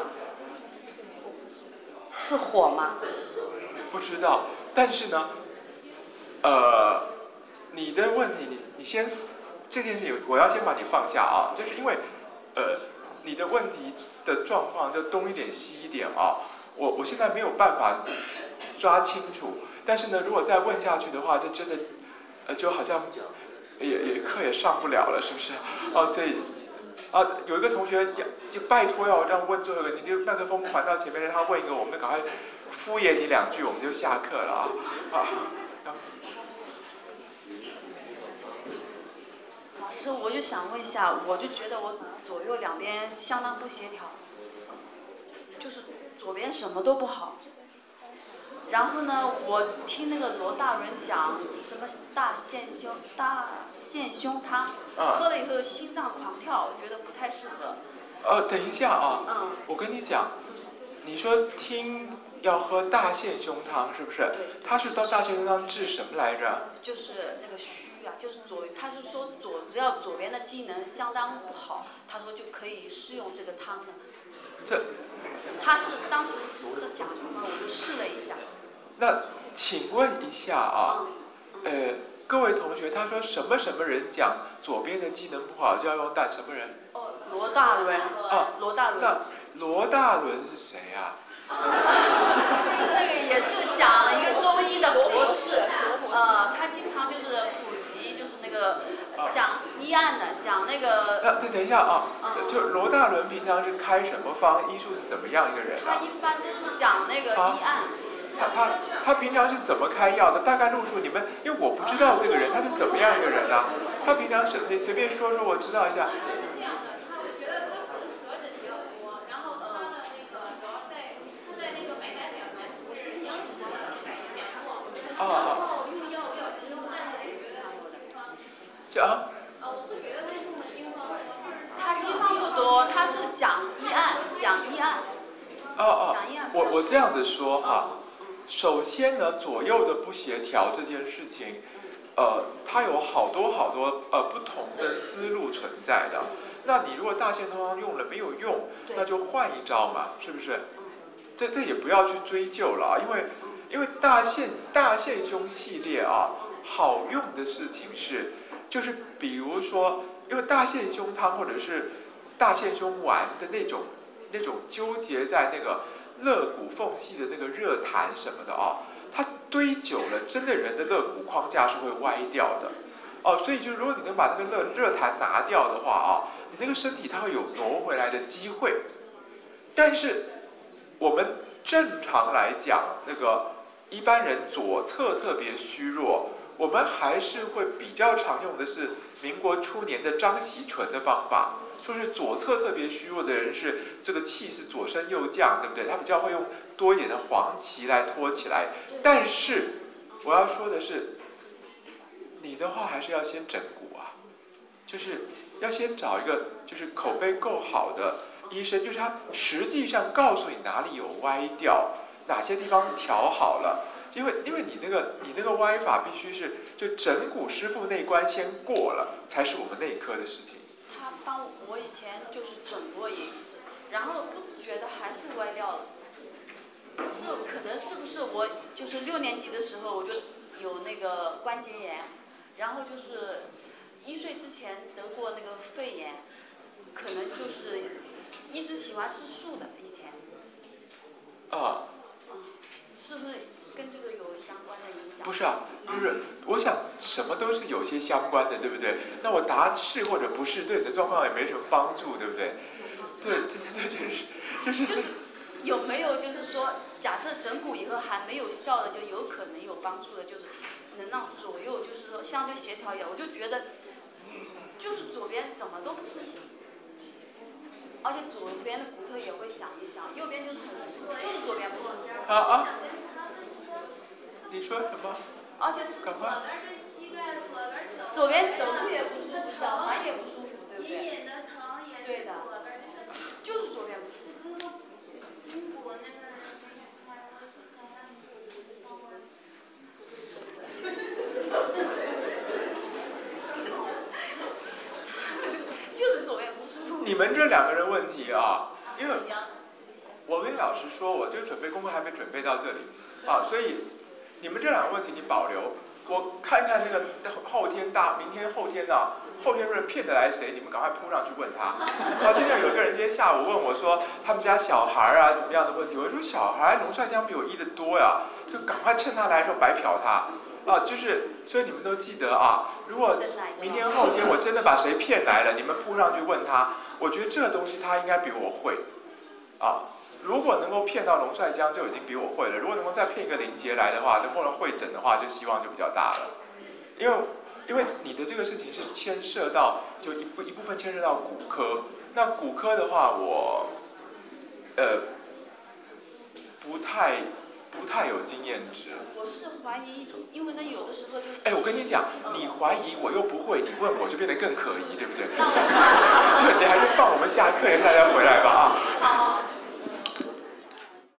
是火吗？
不知道，但是呢，呃，你的问题，你你先。这件事情我要先把你放下啊，就是因为，呃，你的问题的状况就东一点西一点啊，我我现在没有办法抓清楚，但是呢，如果再问下去的话，这真的，呃，就好像也也课也上不了了，是不是？哦、啊，所以，啊，有一个同学就拜托要让问最后一个，你就麦克风还到前面，让他问一个，我们就赶快敷衍你两句，我们就下课了啊啊。
老师，我就想问一下，我就觉得我左右两边相当不协调，就是左边什么都不好。然后呢，我听那个罗大伦讲什么大陷胸大陷胸汤，
啊、
喝了以后心脏狂跳，我觉得不太适合。
呃，等一下啊，
嗯，
我跟你讲，你说听要喝大陷胸汤是不是？
对。
他是到大陷胸汤治什么来着？
就是那个虚。就是左，他是说左，只要左边的机能相当不好，他说就可以试用这个汤的。
这，
他是当时是这讲的嘛，我就试了一下。
那请问一下啊，嗯嗯、呃，各位同学，他说什么什么人讲左边的机能不好就要用大什么人？
哦，罗大伦。
哦，
罗大伦。
那罗大伦是谁啊？
是那个也是讲一个中医的博士，呃，他经常就是普及，就是那个讲医案的，讲那个。
那对，等一下啊，
嗯、
就罗大伦平常是开什么方？医术是怎么样一个人啊？
他一般都是讲那个医案。
他他他平常是怎么开药的？大概路数你们，因为我不知道这个人他是怎么样一个人啊？他平常是随随便说说，我知道一下。哦哦。这啊？
他经方不多，他是讲医案，讲医案。
哦哦。我我这样子说哈，首先呢，左右的不协调这件事情，呃，它有好多好多呃不同的思路存在的。那你如果大线通用了没有用，那就换一招嘛，是不是？这这也不要去追究了啊，因为因为大线大线胸系列啊，好用的事情是，就是比如说，因为大线胸汤或者是大线胸丸的那种那种纠结在那个肋骨缝隙的那个热痰什么的啊，它堆久了，真的人的肋骨框架是会歪掉的哦，所以就如果你能把那个热热痰拿掉的话啊，你那个身体它会有挪回来的机会。但是我们正常来讲，那个一般人左侧特别虚弱，我们还是会比较常用的是民国初年的张锡纯的方法，说是左侧特别虚弱的人是这个气是左升右降，对不对？他比较会用多一点的黄芪来托起来。但是我要说的是，你的话还是要先整骨啊，就是要先找一个就是口碑够好的医生，就是他实际上告诉你哪里有歪掉，哪些地方调好了。因为因为你那个你那个歪法必须是就整骨师傅那关先过了，才是我们内科的事情。
他帮我，我以前就是整过一次，然后不自觉的还是歪掉了。是可能是不是我就是六年级的时候我就有那个关节炎，然后就是一岁之前得过那个肺炎，可能就是一直喜欢吃素的以前。
啊。
嗯，是不是？跟这个有相关的影响？
不是啊，就是我想什么都是有些相关的，对不对？那我答是或者不是，对你的状况也没什么帮助，对不对？对对对对，就是就是。就是
有没有就是说，假设整骨以后还没有效的，就有可能有帮助的，就是能让左右就是说相对协调一点。我就觉得，就是左边怎么都不舒服，而且左边的骨头也会响一响，右边就是很舒服，就是左边不舒服。
啊啊。你说什么？
而且
赶快。
左边走路也不舒服，脚踝也不舒服，对不对？
隐隐的疼也是左边，
就是左边不舒服。
筋骨那个。
就是左边不舒服。
你们这两个人问题啊，因为我跟老师说，我这个准备功课还没准备到这里啊，所以。你们这两个问题你保留，我看看那个后天大，明天后天的，后天是骗得来谁？你们赶快扑上去问他。啊，就像有个人今天下午问我说，他们家小孩啊什么样的问题？我说小孩龙帅江比我医的多呀，就赶快趁他来的时候白嫖他。啊，就是所以你们都记得啊，如果明天后天我真的把谁骗来了，你们扑上去问他，我觉得这个东西他应该比我会，啊。如果能够骗到龙帅江，就已经比我会了。如果能够再骗一个林杰来的话，能不能会诊的话，就希望就比较大了。因为因为你的这个事情是牵涉到，就一部一部分牵涉到骨科。那骨科的话，我呃不太不太有经验值。
我是怀疑，因为呢有的时候就。
哎，我跟你讲，你怀疑我又不会，你问我就变得更可疑，对不对？对，你还是放我们下课，大家回来吧啊。
好。